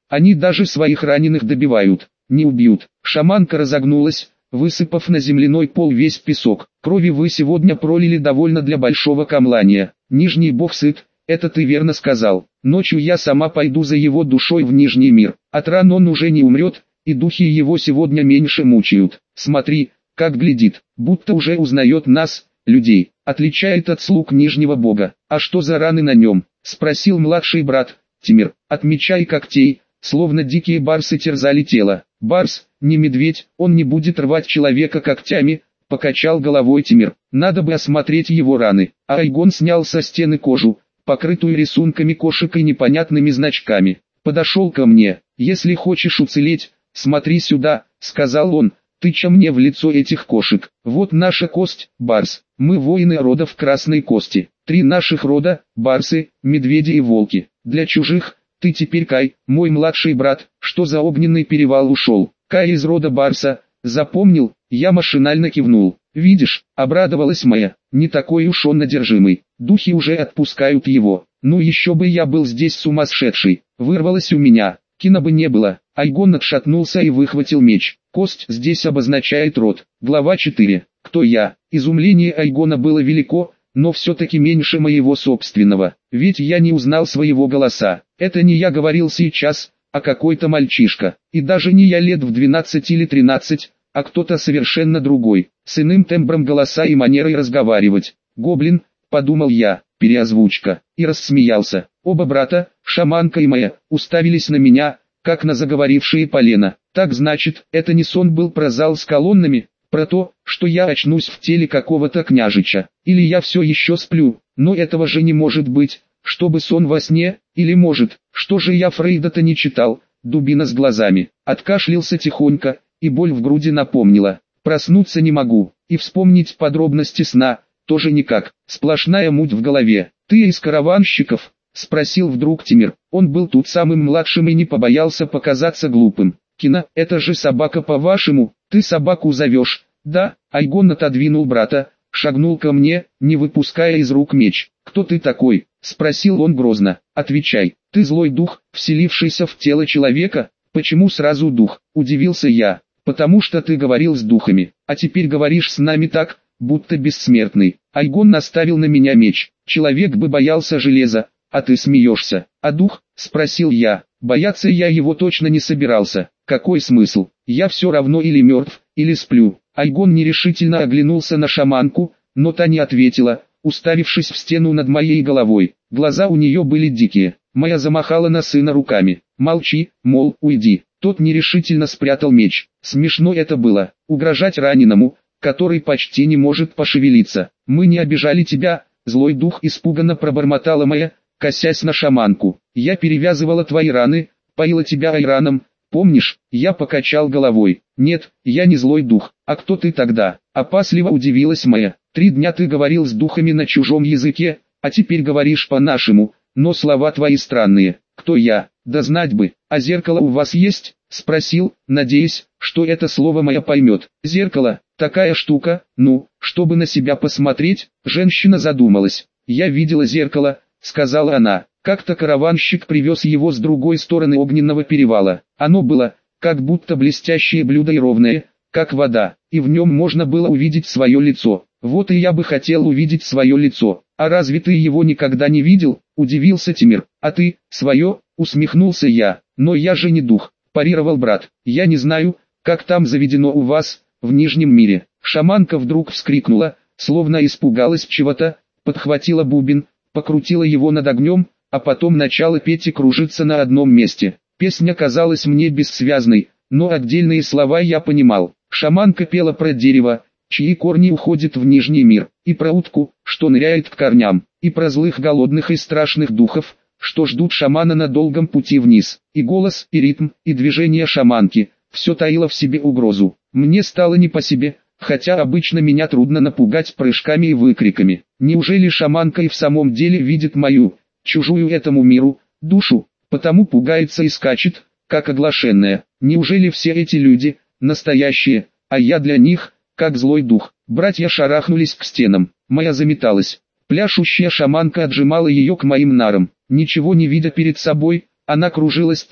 Они даже своих раненых добивают, не убьют. Шаманка разогнулась, высыпав на земляной пол весь песок. Крови вы сегодня пролили довольно для большого камлания. Нижний бог сыт, это ты верно сказал. Ночью я сама пойду за его душой в Нижний мир. От ран он уже не умрет, и духи его сегодня меньше мучают. Смотри, как глядит, будто уже узнает нас, людей, отличает от слуг Нижнего бога. А что за раны на нем? Спросил младший брат, Тимир. От меча и когтей, словно дикие барсы терзали тело. Барс, не медведь, он не будет рвать человека когтями, покачал головой Тимир. Надо бы осмотреть его раны. А Айгон снял со стены кожу, покрытую рисунками кошек и непонятными значками. Подошел ко мне. Если хочешь уцелеть, смотри сюда, сказал он, тыча мне в лицо этих кошек. Вот наша кость, барс. Мы воины родов Красной Кости. 3 наших рода, барсы, медведи и волки. Для чужих, ты теперь Кай, мой младший брат, что за огненный перевал ушел. Кай из рода барса, запомнил, я машинально кивнул. Видишь, обрадовалась моя, не такой уж он одержимый. Духи уже отпускают его. Ну еще бы я был здесь сумасшедший. Вырвалось у меня. Кина бы не было. Айгон отшатнулся и выхватил меч. Кость здесь обозначает род. Глава 4. Кто я? Изумление Айгона было велико, но все-таки меньше моего собственного. Ведь я не узнал своего голоса. Это не я говорил сейчас, а какой-то мальчишка. И даже не я лет в 12 или 13, а кто-то совершенно другой. С иным тембром голоса и манерой разговаривать. Гоблин, подумал я, переозвучка. И рассмеялся. Оба брата, шаманка и моя, уставились на меня, как на заговорившие полено. Так значит, это не сон был про зал с колоннами, про то, что я очнусь в теле какого-то княжича. Или я все еще сплю, но этого же не может быть, чтобы сон во сне, или может, что же я Фрейда-то не читал, дубина с глазами. Откашлялся тихонько, и боль в груди напомнила. Проснуться не могу, и вспомнить подробности сна, тоже никак, сплошная муть в голове. Ты из караванщиков? Спросил вдруг Тимир. Он был тут самым младшим и не побоялся показаться глупым. Кина, это же собака по-вашему, ты собаку зовешь? Да, Айгон отодвинул брата, шагнул ко мне, не выпуская из рук меч. Кто ты такой? Спросил он грозно. Отвечай, ты злой дух, вселившийся в тело человека? Почему сразу дух? Удивился я. Потому что ты говорил с духами, а теперь говоришь с нами так, будто бессмертный. Айгон наставил на меня меч. Человек бы боялся железа, а ты смеешься. А дух? Спросил я. Бояться я его точно не собирался. Какой смысл? Я все равно или мертв, или сплю. Айгон нерешительно оглянулся на шаманку, но та не ответила, уставившись в стену над моей головой. Глаза у нее были дикие. Моя замахала на сына руками. Молчи, мол, уйди. Тот нерешительно спрятал меч. Смешно это было, угрожать раненому, который почти не может пошевелиться. Мы не обижали тебя, злой дух, испуганно пробормотала моя, косясь на шаманку. Я перевязывала твои раны, поила тебя айраном, помнишь? Я покачал головой. Нет, я не злой дух. А кто ты тогда? Опасливо удивилась моя. 3 дня ты говорил с духами на чужом языке, а теперь говоришь по-нашему, но слова твои странные. Кто я? Да знать бы. А зеркало у вас есть? Спросил, надеясь, что это слово моя поймет. Зеркало, такая штука, ну, чтобы на себя посмотреть. Женщина задумалась. Я видела зеркало, сказала она. Как-то караванщик привез его с другой стороны огненного перевала. Оно было, как будто блестящее блюдо и ровное, как вода, и в нем можно было увидеть свое лицо. Вот и я бы хотел увидеть свое лицо. А разве ты его никогда не видел? Удивился Тимир. А ты, свое? Усмехнулся я. Но я же не дух, парировал брат. Я не знаю, как там заведено у вас, в Нижнем мире. Шаманка вдруг вскрикнула, словно испугалась чего-то, подхватила бубен, покрутила его над огнем, а потом начала петь и кружиться на одном месте. Песня казалась мне бессвязной, но отдельные слова я понимал. Шаманка пела про дерево, чьи корни уходят в Нижний мир, и про утку, что ныряет к корням, и про злых голодных и страшных духов, что ждут шамана на долгом пути вниз. И голос, и ритм, и движение шаманки, все таило в себе угрозу. Мне стало не по себе, хотя обычно меня трудно напугать прыжками и выкриками. Неужели шаманка и в самом деле видит мою, чужую этому миру, душу, потому пугается и скачет, как оглашенная? Неужели все эти люди, настоящие, а я для них, как злой дух? Братья шарахнулись к стенам, моя заметалась. Пляшущая шаманка отжимала ее к моим нарам. Ничего не видя перед собой, она кружилась так,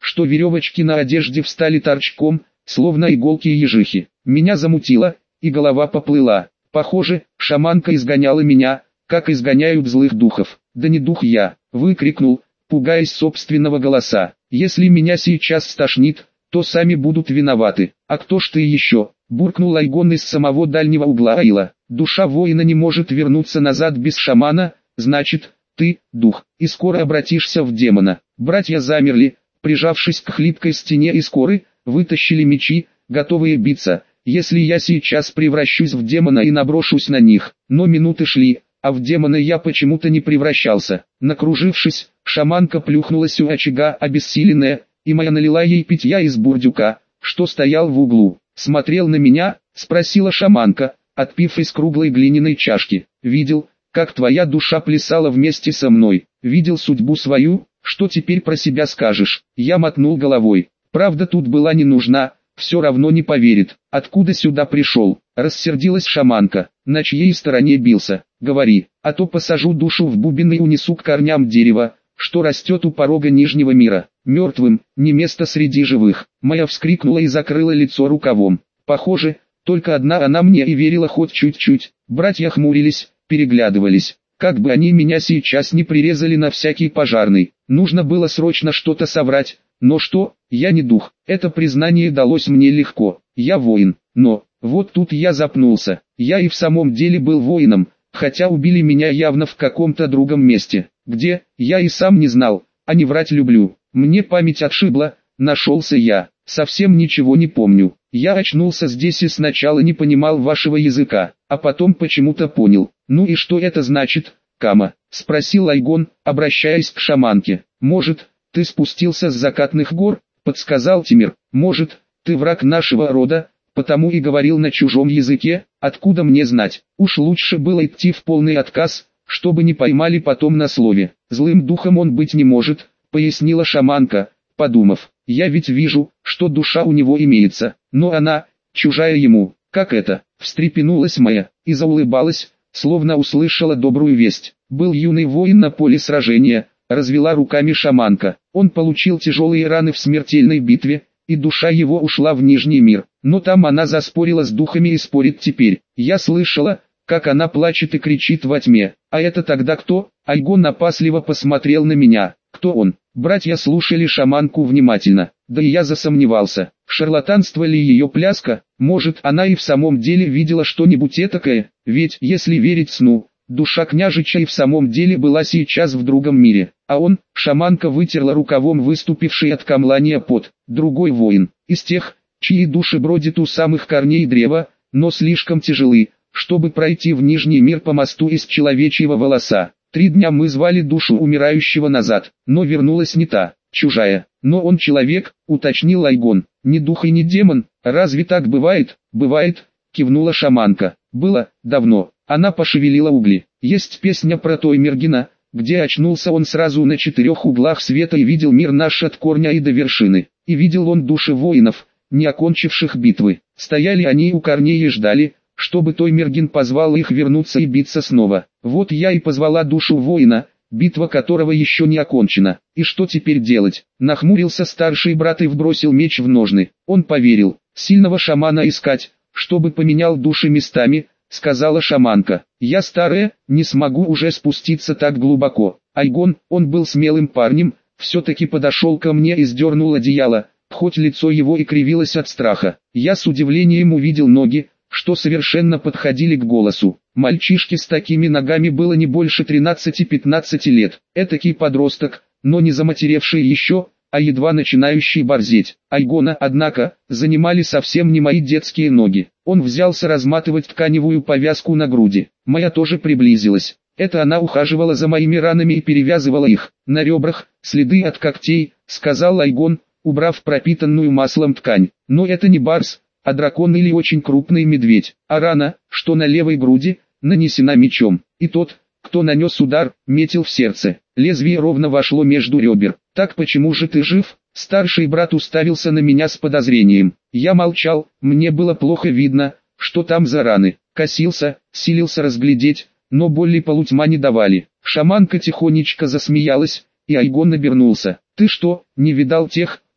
что веревочки на одежде встали торчком, словно иголки и ежихи. Меня замутило, и голова поплыла. Похоже, шаманка изгоняла меня, как изгоняют злых духов. Да не дух я, выкрикнул, пугаясь собственного голоса. Если меня сейчас стошнит, то сами будут виноваты. А кто ж ты еще? Буркнул Айгон из самого дальнего угла аила. Душа воина не может вернуться назад без шамана, значит, ты, дух, и скоро обратишься в демона. Братья замерли, прижавшись к хлипкой стене из коры, вытащили мечи, готовые биться, если я сейчас превращусь в демона и наброшусь на них. Но минуты шли, а в демона я почему-то не превращался. Накружившись, шаманка плюхнулась у очага обессиленная, и моя налила ей питья из бурдюка, что стоял в углу. «Смотрел на меня?» — спросила шаманка, отпив из круглой глиняной чашки. «Видел, как твоя душа плясала вместе со мной. Видел судьбу свою, что теперь про себя скажешь?» Я мотнул головой. «Правда тут была не нужна, все равно не поверит. Откуда сюда пришел?» Рассердилась шаманка. «На чьей стороне бился? Говори, а то посажу душу в бубен и унесу к корням дерева, что растет у порога Нижнего мира. Мертвым, не место среди живых». Моя вскрикнула и закрыла лицо рукавом. Похоже, только одна она мне и верила хоть чуть-чуть. Братья хмурились, переглядывались. Как бы они меня сейчас не прирезали на всякий пожарный. Нужно было срочно что-то соврать. Но что? Я не дух. Это признание далось мне легко. Я воин. Но, вот тут я запнулся. Я и в самом деле был воином, хотя убили меня явно в каком-то другом месте. Где, я и сам не знал, а не врать люблю. Мне память отшибла, нашелся я. Совсем ничего не помню. Я очнулся здесь и сначала не понимал вашего языка, а потом почему-то понял. «Ну и что это значит, Кама?» — спросил Айгон, обращаясь к шаманке. «Может, ты спустился с закатных гор?» — подсказал Тимир. «Может, ты враг нашего рода, потому и говорил на чужом языке? Откуда мне знать? Уж лучше было идти в полный отказ, чтобы не поймали потом на слове. Злым духом он быть не может», — пояснила шаманка, подумав. «Я ведь вижу, что душа у него имеется, но она, чужая ему». «Как это?» — встрепенулась моя, и заулыбалась, словно услышала добрую весть. «Был юный воин на поле сражения», — развела руками шаманка. «Он получил тяжелые раны в смертельной битве, и душа его ушла в Нижний мир. Но там она заспорила с духами и спорит теперь. Я слышала, как она плачет и кричит во тьме. А это тогда кто?» Айгон опасливо посмотрел на меня. «Кто он?» Братья слушали шаманку внимательно, да и я засомневался. Шарлатанство ли ее пляска? Может, она и в самом деле видела что-нибудь этакое? Ведь, если верить сну, душа княжича и в самом деле была сейчас в другом мире. А он, шаманка вытерла рукавом выступивший от камлания пот, другой воин, из тех, чьи души бродят у самых корней древа, но слишком тяжелы, чтобы пройти в Нижний мир по мосту из человечьего волоса. 3 дня мы звали душу умирающего назад, но вернулась не та, чужая. «Но он человек», — уточнил Айгон, — «не дух и не демон, разве так бывает?» «Бывает», — кивнула шаманка. «Было, давно». Она пошевелила угли. «Есть песня про Тоймергена, где очнулся он сразу на 4 углах света и видел мир наш от корня и до вершины. И видел он души воинов, не окончивших битвы. Стояли они у корней и ждали, чтобы Тоймерген позвал их вернуться и биться снова. Вот я и позвала душу воина, битва которого еще не окончена. И что теперь делать?» Нахмурился старший брат и вбросил меч в ножны. Он поверил. «Сильного шамана искать, чтобы поменял души местами», — сказала шаманка. «Я старая, не смогу уже спуститься так глубоко». Айгон, он был смелым парнем, все-таки подошел ко мне и сдернул одеяло, хоть лицо его и кривилось от страха. Я с удивлением увидел ноги, что совершенно подходили к голосу. Мальчишке с такими ногами было не больше 13-15 лет. Этакий подросток, но не заматеревший еще, а едва начинающий борзеть. Айгона, однако, занимали совсем не мои детские ноги. Он взялся разматывать тканевую повязку на груди. Моя тоже приблизилась. Это она ухаживала за моими ранами и перевязывала их. «На ребрах, следы от когтей», — сказал Айгон, убрав пропитанную маслом ткань. «Но это не барс, а дракон или очень крупный медведь. А рана, что на левой груди, нанесена мечом. И тот, кто нанес удар, метил в сердце. Лезвие ровно вошло между ребер. Так почему же ты жив?» Старший брат уставился на меня с подозрением. Я молчал, мне было плохо видно, что там за раны. Косился, силился разглядеть, но боли полутьма не давали. Шаманка тихонечко засмеялась, и Айгон обернулся. «Ты что, не видал тех,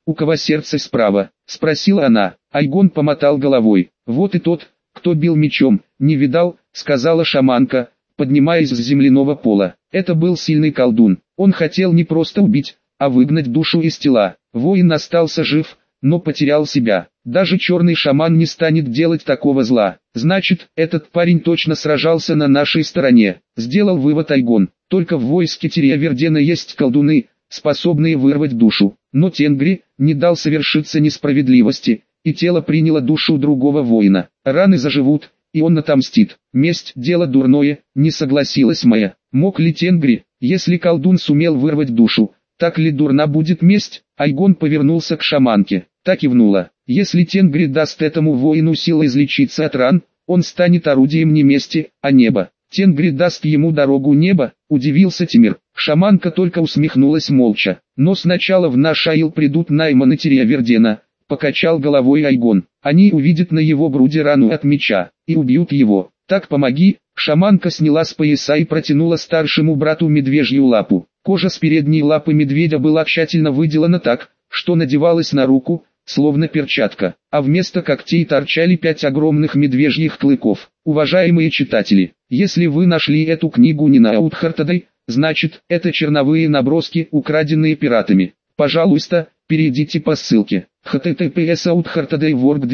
«У кого сердце справа?» — спросила она. Айгон помотал головой. «Вот и тот, кто бил мечом, не видал?» — сказала шаманка, поднимаясь с земляного пола. Это был сильный колдун. Он хотел не просто убить, а выгнать душу из тела. Воин остался жив, но потерял себя. Даже черный шаман не станет делать такого зла. Значит, этот парень точно сражался на нашей стороне. Сделал вывод Айгон. Только в войске Тирьявердена есть колдуны, способные вырвать душу. Но Тенгри не дал совершиться несправедливости, и тело приняло душу другого воина. Раны заживут, и он отомстит. Месть – дело дурное, не согласилась Майя. Мог ли Тенгри, если колдун сумел вырвать душу, так ли дурна будет месть? Айгон повернулся к шаманке. Та кивнула. Если Тенгри даст этому воину силы излечиться от ран, он станет орудием не мести, а неба. Тенгри даст ему дорогу неба, удивился Тимир. Шаманка только усмехнулась молча. Но сначала в наш аил придут найманы Тирьявердена, покачал головой Айгон. Они увидят на его груди рану от меча, и убьют его. Так помоги. Шаманка сняла с пояса и протянула старшему брату медвежью лапу. Кожа с передней лапы медведя была тщательно выделана так, что надевалась на руку, словно перчатка, а вместо когтей торчали 5 огромных медвежьих клыков. Уважаемые читатели, если вы нашли эту книгу не на Аутхартедой, значит, это черновые наброски, украденные пиратами. Пожалуйста, перейдите по ссылке https://authartedai.org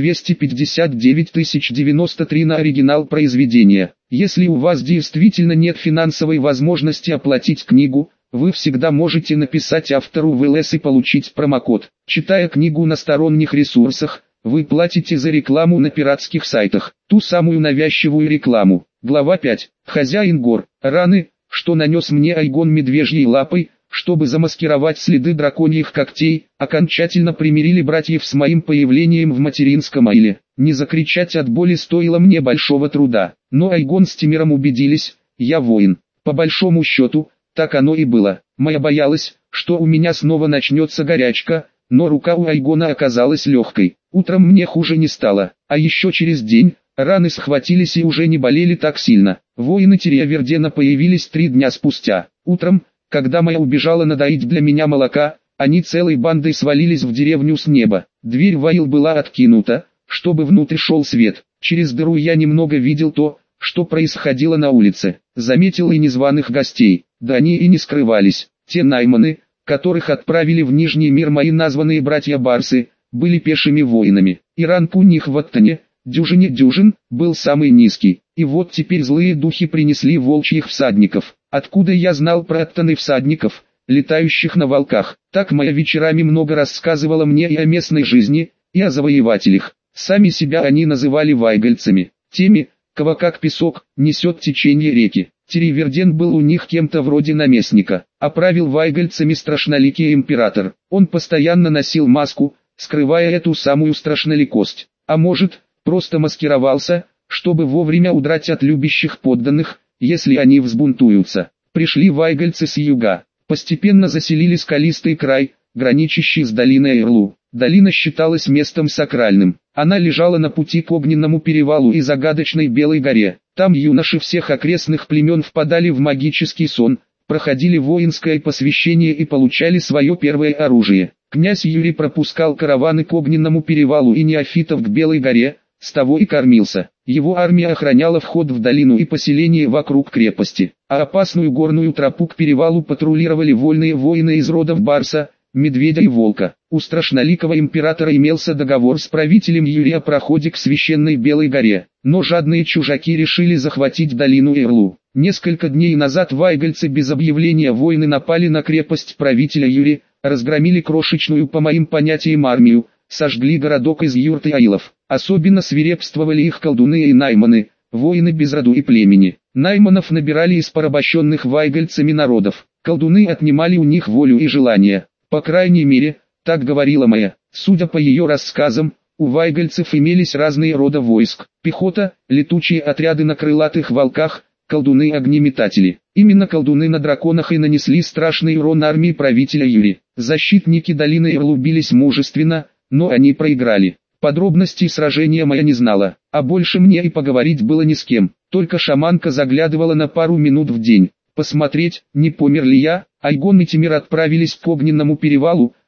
259093 на оригинал произведения. Если у вас действительно нет финансовой возможности оплатить книгу, вы всегда можете написать автору в ЛС и получить промокод. Читая книгу на сторонних ресурсах, вы платите за рекламу на пиратских сайтах, ту самую навязчивую рекламу. Глава 5. Хозяин гор. Раны, что нанес мне Айгон медвежьей лапой, чтобы замаскировать следы драконьих когтей, окончательно примирили братьев с моим появлением в материнском айле. Не закричать от боли стоило мне большого труда, но Айгон с Тимиром убедились, я воин. По большому счету, так оно и было. Майя боялась, что у меня снова начнется горячка, но рука у Айгона оказалась легкой. Утром мне хуже не стало, а еще через день, раны схватились и уже не болели так сильно. Воины Тирьявердена появились 3 дня спустя. Утром, когда Майя убежала надоить для меня молока, они целой бандой свалились в деревню с неба. Дверь в аил была откинута, чтобы внутрь шел свет. Через дыру я немного видел то, что происходило на улице. Заметил и незваных гостей. Да они и не скрывались. Те найманы, которых отправили в Нижний мир мои названные братья-барсы, были пешими воинами. И ранг у них в Аттоне, дюжине дюжин, был самый низкий. И вот теперь злые духи принесли волчьих всадников. Откуда я знал про Аттоны всадников, летающих на волках? Так Майя вечерами много рассказывала мне и о местной жизни, и о завоевателях. Сами себя они называли вайгальцами, теми, кого как песок несет течение реки. Тирьяверден был у них кем-то вроде наместника, а правил вайгальцами страшноликий император. Он постоянно носил маску, скрывая эту самую страшноликость. А может, просто маскировался, чтобы вовремя удрать от любящих подданных, если они взбунтуются. Пришли вайгальцы с юга, постепенно заселили скалистый край, граничащий с долиной Эрлу. Долина считалась местом сакральным. Она лежала на пути к огненному перевалу и загадочной Белой горе. Там юноши всех окрестных племен впадали в магический сон, проходили воинское посвящение и получали свое первое оружие. Князь Юрий пропускал караваны к огненному перевалу и неофитов к Белой горе, с того и кормился. Его армия охраняла вход в долину и поселение вокруг крепости, а опасную горную тропу к перевалу патрулировали вольные воины из родов Барса, Медведя и Волка. У страшноликого императора имелся договор с правителем Юрия о проходе к священной Белой горе, но жадные чужаки решили захватить долину Эрлу. Несколько дней назад вайгальцы без объявления войны напали на крепость правителя Юрия, разгромили крошечную по моим понятиям армию, сожгли городок из юрт и аилов. Особенно свирепствовали их колдуны и найманы, воины без роду и племени. Найманов набирали из порабощенных вайгальцами народов. Колдуны отнимали у них волю и желание. По крайней мере, так говорила Майя. Судя по ее рассказам, у вайгальцев имелись разные рода войск. Пехота, летучие отряды на крылатых волках, колдуны-огнеметатели. Именно колдуны на драконах и нанесли страшный урон армии правителя Юрия. Защитники долины Эрлу бились мужественно, но они проиграли. Подробностей сражения Майя не знала, а больше мне и поговорить было ни с кем. Только шаманка заглядывала на пару минут в день. Посмотреть, не помер ли я. Айгон и Тимир отправились к огненному перевалу,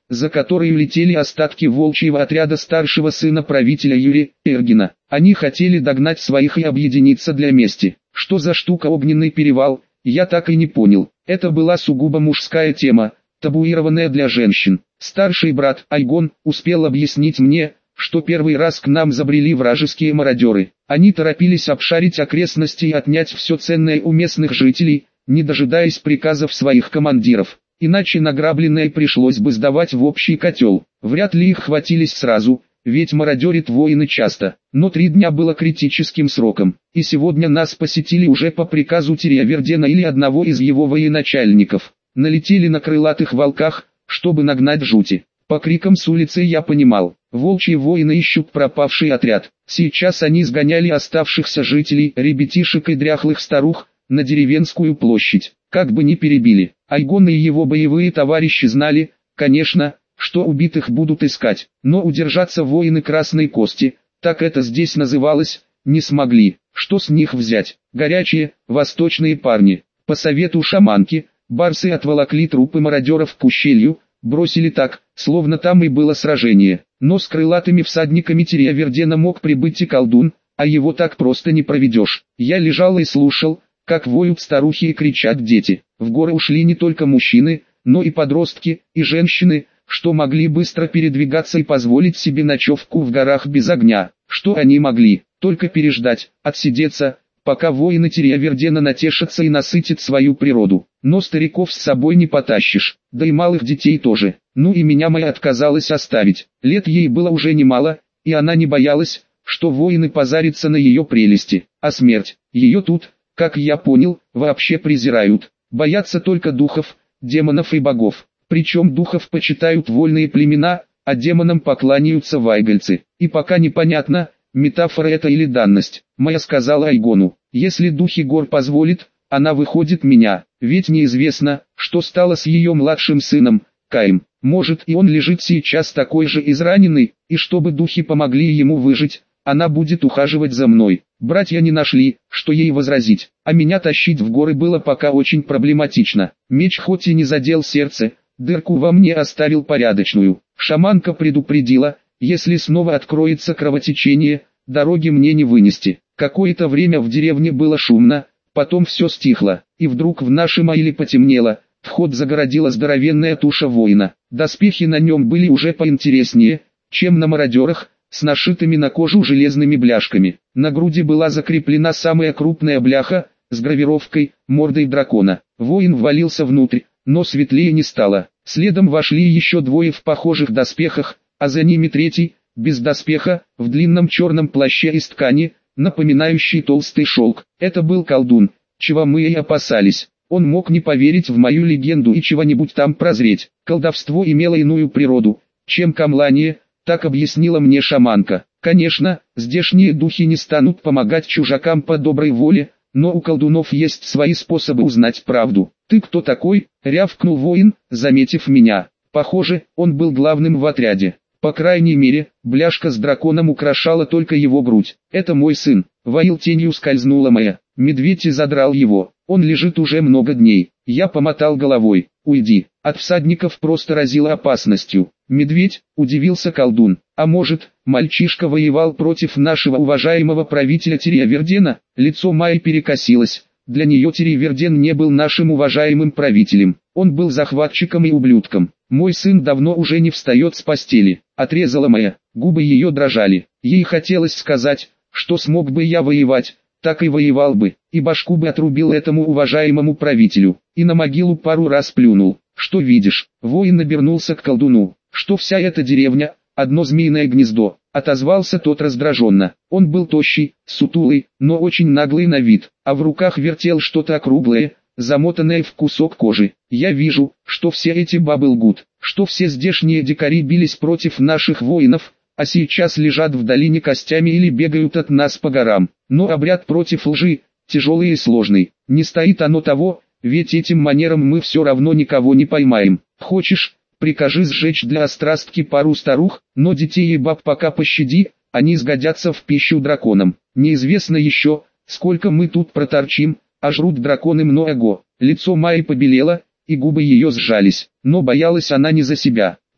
за которой летели остатки волчьего отряда старшего сына правителя Юрия Эргина. Они хотели догнать своих и объединиться для мести. Что за штука огненный перевал, я так и не понял. Это была сугубо мужская тема, табуированная для женщин. Старший брат Айгон успел объяснить мне, что первый раз к нам забрели вражеские мародеры. Они торопились обшарить окрестности и отнять все ценное у местных жителей, не дожидаясь приказов своих командиров. Иначе награбленное пришлось бы сдавать в общий котел. Вряд ли их хватились сразу, ведь мародерят воины часто. Но 3 дня было критическим сроком, и сегодня нас посетили уже по приказу Тириавердена или одного из его военачальников. Налетели на крылатых волках, чтобы нагнать жути. По крикам с улицы я понимал, волчьи воины ищут пропавший отряд. Сейчас они сгоняли оставшихся жителей, ребятишек и дряхлых старух, на деревенскую площадь. Как бы ни перебили, Айгон и его боевые товарищи знали, конечно, что убитых будут искать, но удержаться воины Красной Кости, так это здесь называлось, не смогли. Что с них взять? Горячие, восточные парни. По совету шаманки, барсы отволокли трупы мародеров к ущелью, бросили так, словно там и было сражение. Но с крылатыми всадниками Тириавердена мог прибыть и колдун, а его так просто не проведешь. Я лежал и слушал, как воют старухи и кричат дети. В горы ушли не только мужчины, но и подростки, и женщины, что могли быстро передвигаться и позволить себе ночевку в горах без огня. Что они могли? Только переждать, отсидеться, пока воины Тириавердена натешатся и насытят свою природу. Но стариков с собой не потащишь, да и малых детей тоже. Ну и меня моя отказалась оставить. Лет ей было уже немало, и она не боялась, что воины позарятся на ее прелести. А смерть, ее тут, как я понял, вообще презирают. Боятся только духов, демонов и богов. Причем духов почитают вольные племена, а демонам покланяются вайгальцы. И пока непонятно, метафора это или данность. Моя сказала Айгону, если духи гор позволит, она выходит меня. Ведь неизвестно, что стало с ее младшим сыном, Каем. Может и он лежит сейчас такой же израненный, и чтобы духи помогли ему выжить, она будет ухаживать за мной. Братья не нашли, что ей возразить, а меня тащить в горы было пока очень проблематично. Меч хоть и не задел сердце, дырку во мне оставил порядочную. Шаманка предупредила, если снова откроется кровотечение, дороги мне не вынести. Какое-то время в деревне было шумно, потом все стихло, и вдруг в нашем аиле потемнело, вход загородила здоровенная туша воина. Доспехи на нем были уже поинтереснее, чем на мародерах, с нашитыми на кожу железными бляшками. На груди была закреплена самая крупная бляха, с гравировкой, мордой дракона. Воин ввалился внутрь, но светлее не стало. Следом вошли еще 2 в похожих доспехах, а за ними 3, без доспеха, в длинном черном плаще из ткани, напоминающий толстый шелк. Это был колдун, чего мы и опасались. Он мог не поверить в мою легенду и чего-нибудь там прозреть. Колдовство имело иную природу, чем камлание, так объяснила мне шаманка. Конечно, здешние духи не станут помогать чужакам по доброй воле, но у колдунов есть свои способы узнать правду. «Ты кто такой?» — рявкнул воин, заметив меня. Похоже, он был главным в отряде. По крайней мере, бляшка с драконом украшала только его грудь. «Это мой сын». Воил тенью скользнула моя. Медведь и задрал его. Он лежит уже много дней. Я помотал головой. «Уйди». От всадников просто разило опасностью. «Медведь?» — удивился колдун. «А может, мальчишка воевал против нашего уважаемого правителя Тириавердена?» Лицо Майи перекосилось. Для нее Тириаверден не был нашим уважаемым правителем. Он был захватчиком и ублюдком. «Мой сын давно уже не встает с постели», — отрезала моя. Губы ее дрожали. Ей хотелось сказать, что смог бы я воевать, так и воевал бы, и башку бы отрубил этому уважаемому правителю, и на могилу пару раз плюнул. «Что видишь?» Воин обернулся к колдуну. «Что вся эта деревня, одно змеиное гнездо», — отозвался тот раздраженно. Он был тощий, сутулый, но очень наглый на вид, а в руках вертел что-то округлое, замотанное в кусок кожи. «Я вижу, что все эти бабы лгут, что все здешние дикари бились против наших воинов, а сейчас лежат в долине костями или бегают от нас по горам. Но обряд против лжи, тяжелый и сложный, не стоит оно того, ведь этим манером мы все равно никого не поймаем. Хочешь, прикажи сжечь для острастки пару старух, но детей и баб пока пощади, они сгодятся в пищу драконам. Неизвестно еще, сколько мы тут проторчим, а жрут драконы много». Лицо Майи побелело, и губы ее сжались, но боялась она не за себя.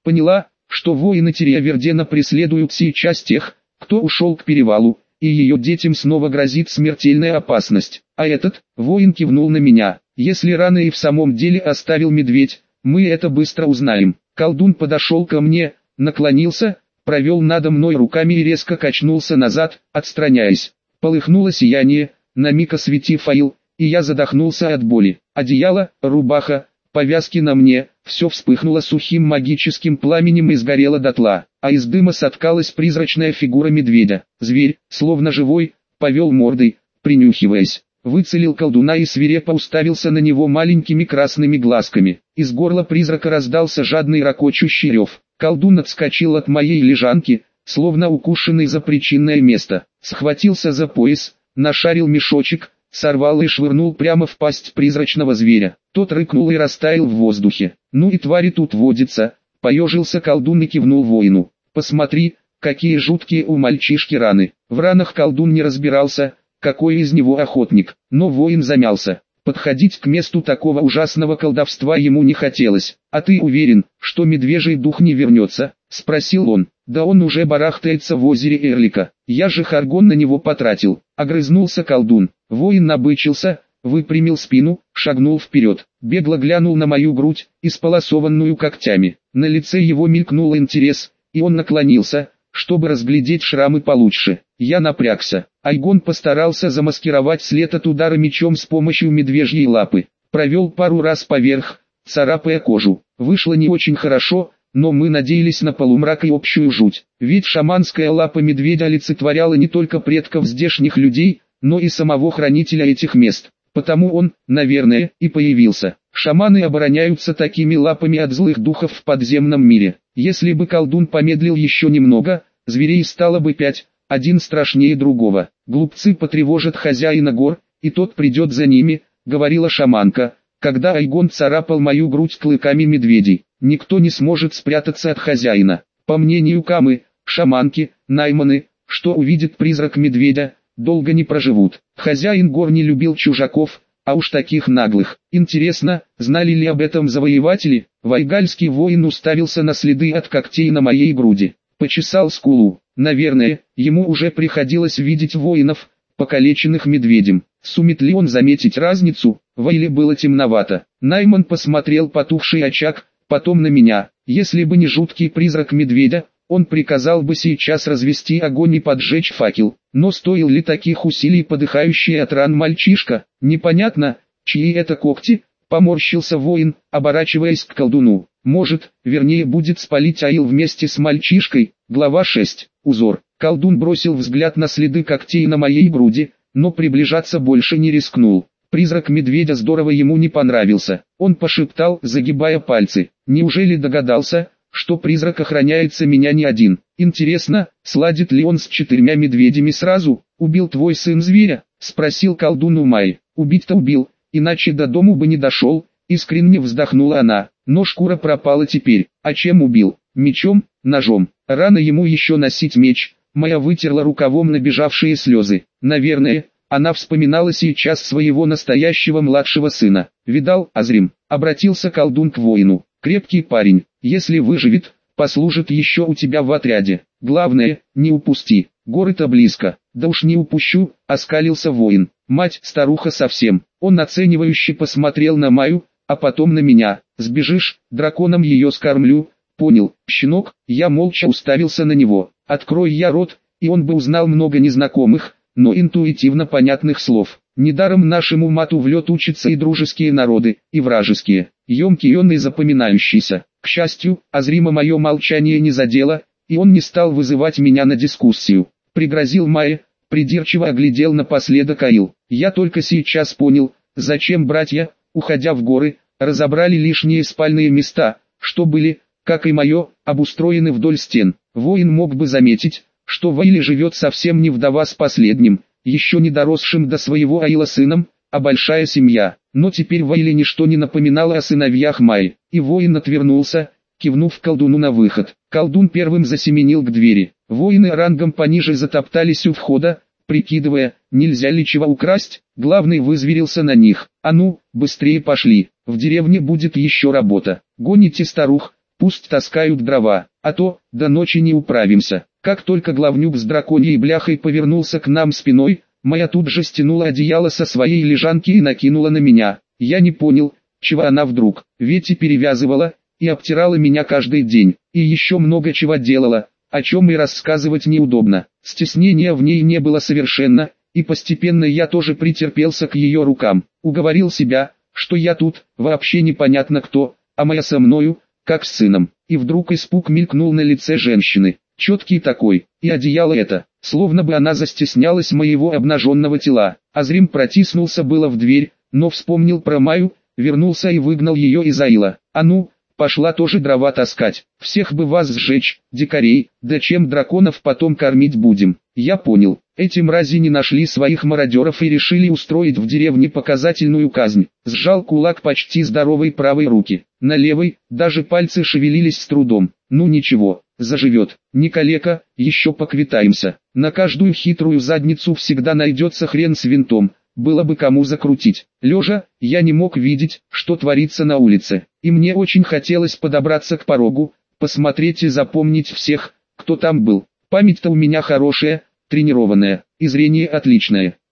Поняла, что воины Тириавердена преследуют сейчас тех, кто ушел к перевалу, и ее детям снова грозит смертельная опасность. А этот, воин кивнул на меня, если рано и в самом деле оставил медведь, мы это быстро узнаем. Колдун подошел ко мне, наклонился, провел надо мной руками и резко качнулся назад, отстраняясь. Полыхнуло сияние, на миг осветив Аил, и я задохнулся от боли. Одеяло, рубаха, повязки на мне, все вспыхнуло сухим магическим пламенем и сгорело дотла, а из дыма соткалась призрачная фигура медведя. Зверь, словно живой, повел мордой, принюхиваясь. Выцелил колдуна и свирепо уставился на него маленькими красными глазками. Из горла призрака раздался жадный ракочущий рев. Колдун отскочил от моей лежанки, словно укушенный за причинное место. Схватился за пояс, нашарил мешочек, сорвал и швырнул прямо в пасть призрачного зверя. Тот рыкнул и растаял в воздухе. Ну и твари тут водятся, поежился колдун и кивнул воину. Посмотри, какие жуткие у мальчишки раны. В ранах колдун не разбирался, какой из него охотник, но воин замялся. Подходить к месту такого ужасного колдовства ему не хотелось. «А ты уверен, что медвежий дух не вернется?» – спросил он. «Да он уже барахтается в озере Эрлика. Я же Харгон на него потратил», – огрызнулся колдун. Воин набычился, выпрямил спину, шагнул вперед, бегло глянул на мою грудь, исполосованную когтями. На лице его мелькнул интерес, и он наклонился, чтобы разглядеть шрамы получше. Я напрягся. Айгон постарался замаскировать след от удара мечом с помощью медвежьей лапы. Провел пару раз поверх, царапая кожу. Вышло не очень хорошо, но мы надеялись на полумрак и общую жуть. Ведь шаманская лапа медведя олицетворяла не только предков здешних людей, но и самого хранителя этих мест. Потому он, наверное, и появился. Шаманы обороняются такими лапами от злых духов в подземном мире. Если бы колдун помедлил еще немного, зверей стало бы 5, один страшнее другого. Глупцы потревожат хозяина гор, и тот придет за ними, говорила шаманка, когда Айгон царапал мою грудь клыками медведей. Никто не сможет спрятаться от хозяина. По мнению Камы, шаманки, найманы, что увидит призрак медведя, долго не проживут. Хозяин гор не любил чужаков, а уж таких наглых. Интересно, знали ли об этом завоеватели? Вайгальский воин уставился на следы от когтей на моей груди. Почесал скулу. Наверное, ему уже приходилось видеть воинов, покалеченных медведем. Сумеет ли он заметить разницу? В Аиле было темновато. Найман посмотрел потухший очаг, потом на меня. Если бы не жуткий призрак медведя, он приказал бы сейчас развести огонь и поджечь факел. Но стоил ли таких усилий подыхающий от ран мальчишка? Непонятно, чьи это когти, поморщился воин, оборачиваясь к колдуну. Может, вернее будет спалить Аил вместе с мальчишкой. Глава 6. Узор. Колдун бросил взгляд на следы когтей на моей груди, но приближаться больше не рискнул. Призрак медведя здорово ему не понравился. Он пошептал, загибая пальцы. Неужели догадался, что призрак охраняется меня не один? Интересно, сладит ли он с 4 медведями сразу? Убил твой сын зверя? Спросил колдун у Майи. Убить-то убил, иначе до дому бы не дошел. Искренне вздохнула она. Но шкура пропала теперь. А чем убил? Мечом, ножом. Рано ему еще носить меч. Майя вытерла рукавом набежавшие слезы. Наверное, она вспоминала сейчас своего настоящего младшего сына. «Видал, Азрим?» — обратился колдун к воину. «Крепкий парень, если выживет, послужит еще у тебя в отряде. Главное, не упусти, горы-то близко». «Да уж не упущу», — оскалился воин. «Мать, старуха совсем». Он оценивающе посмотрел на Майю, а потом на меня. «Сбежишь, драконом ее скормлю». «Понял, щенок». Я молча уставился на него. Открой я рот, и он бы узнал много незнакомых, но интуитивно понятных слов. Недаром нашему мату в лед учатся и дружеские народы, и вражеские. Емкий он и запоминающийся. К счастью, Азрима мое молчание не задело, и он не стал вызывать меня на дискуссию. Пригрозил Майе, придирчиво оглядел напоследок Аил. Я только сейчас понял, зачем братья, уходя в горы, разобрали лишние спальные места, что были, как и мое, обустроены вдоль стен. Воин мог бы заметить, что в Аиле живет совсем не вдова с последним, еще не доросшим до своего Аила сыном, а большая семья. Но теперь в Аиле ничто не напоминало о сыновьях Майи, и воин отвернулся, кивнув колдуну на выход. Колдун первым засеменил к двери. Воины рангом пониже затоптались у входа, прикидывая, нельзя ли чего украсть. Главный вызверился на них. «А ну, быстрее пошли, в деревне будет еще работа. Гоните старух, Пусть таскают дрова, а то до ночи не управимся. Как только главнюк с драконьей бляхой повернулся к нам спиной, моя тут же стянула одеяло со своей лежанки и накинула на меня. Я не понял, чего она вдруг, ведь и перевязывала, и обтирала меня каждый день, и еще много чего делала, о чем и рассказывать неудобно. Стеснения в ней не было совершенно, и постепенно я тоже претерпелся к ее рукам. Уговорил себя, что я тут, вообще непонятно кто, а моя со мною, как с сыном. И вдруг испуг мелькнул на лице женщины. Четкий такой, и одеяло это, словно бы она застеснялась моего обнаженного тела. Азрим протиснулся было в дверь, но вспомнил про Майю, вернулся и выгнал ее из аила. А ну, пошла тоже дрова таскать. Всех бы вас сжечь, дикарей, да чем драконов потом кормить будем. Я понял, эти мрази не нашли своих мародеров и решили устроить в деревне показательную казнь. Сжал кулак почти здоровой правой руки. На левой, даже пальцы шевелились с трудом. Ну ничего, заживет. Не калека, еще поквитаемся. На каждую хитрую задницу всегда найдется хрен с винтом. Было бы кому закрутить. Лежа, я не мог видеть, что творится на улице. И мне очень хотелось подобраться к порогу, посмотреть и запомнить всех, кто там был. Память-то у меня хорошая, тренированная, и зрение отличное.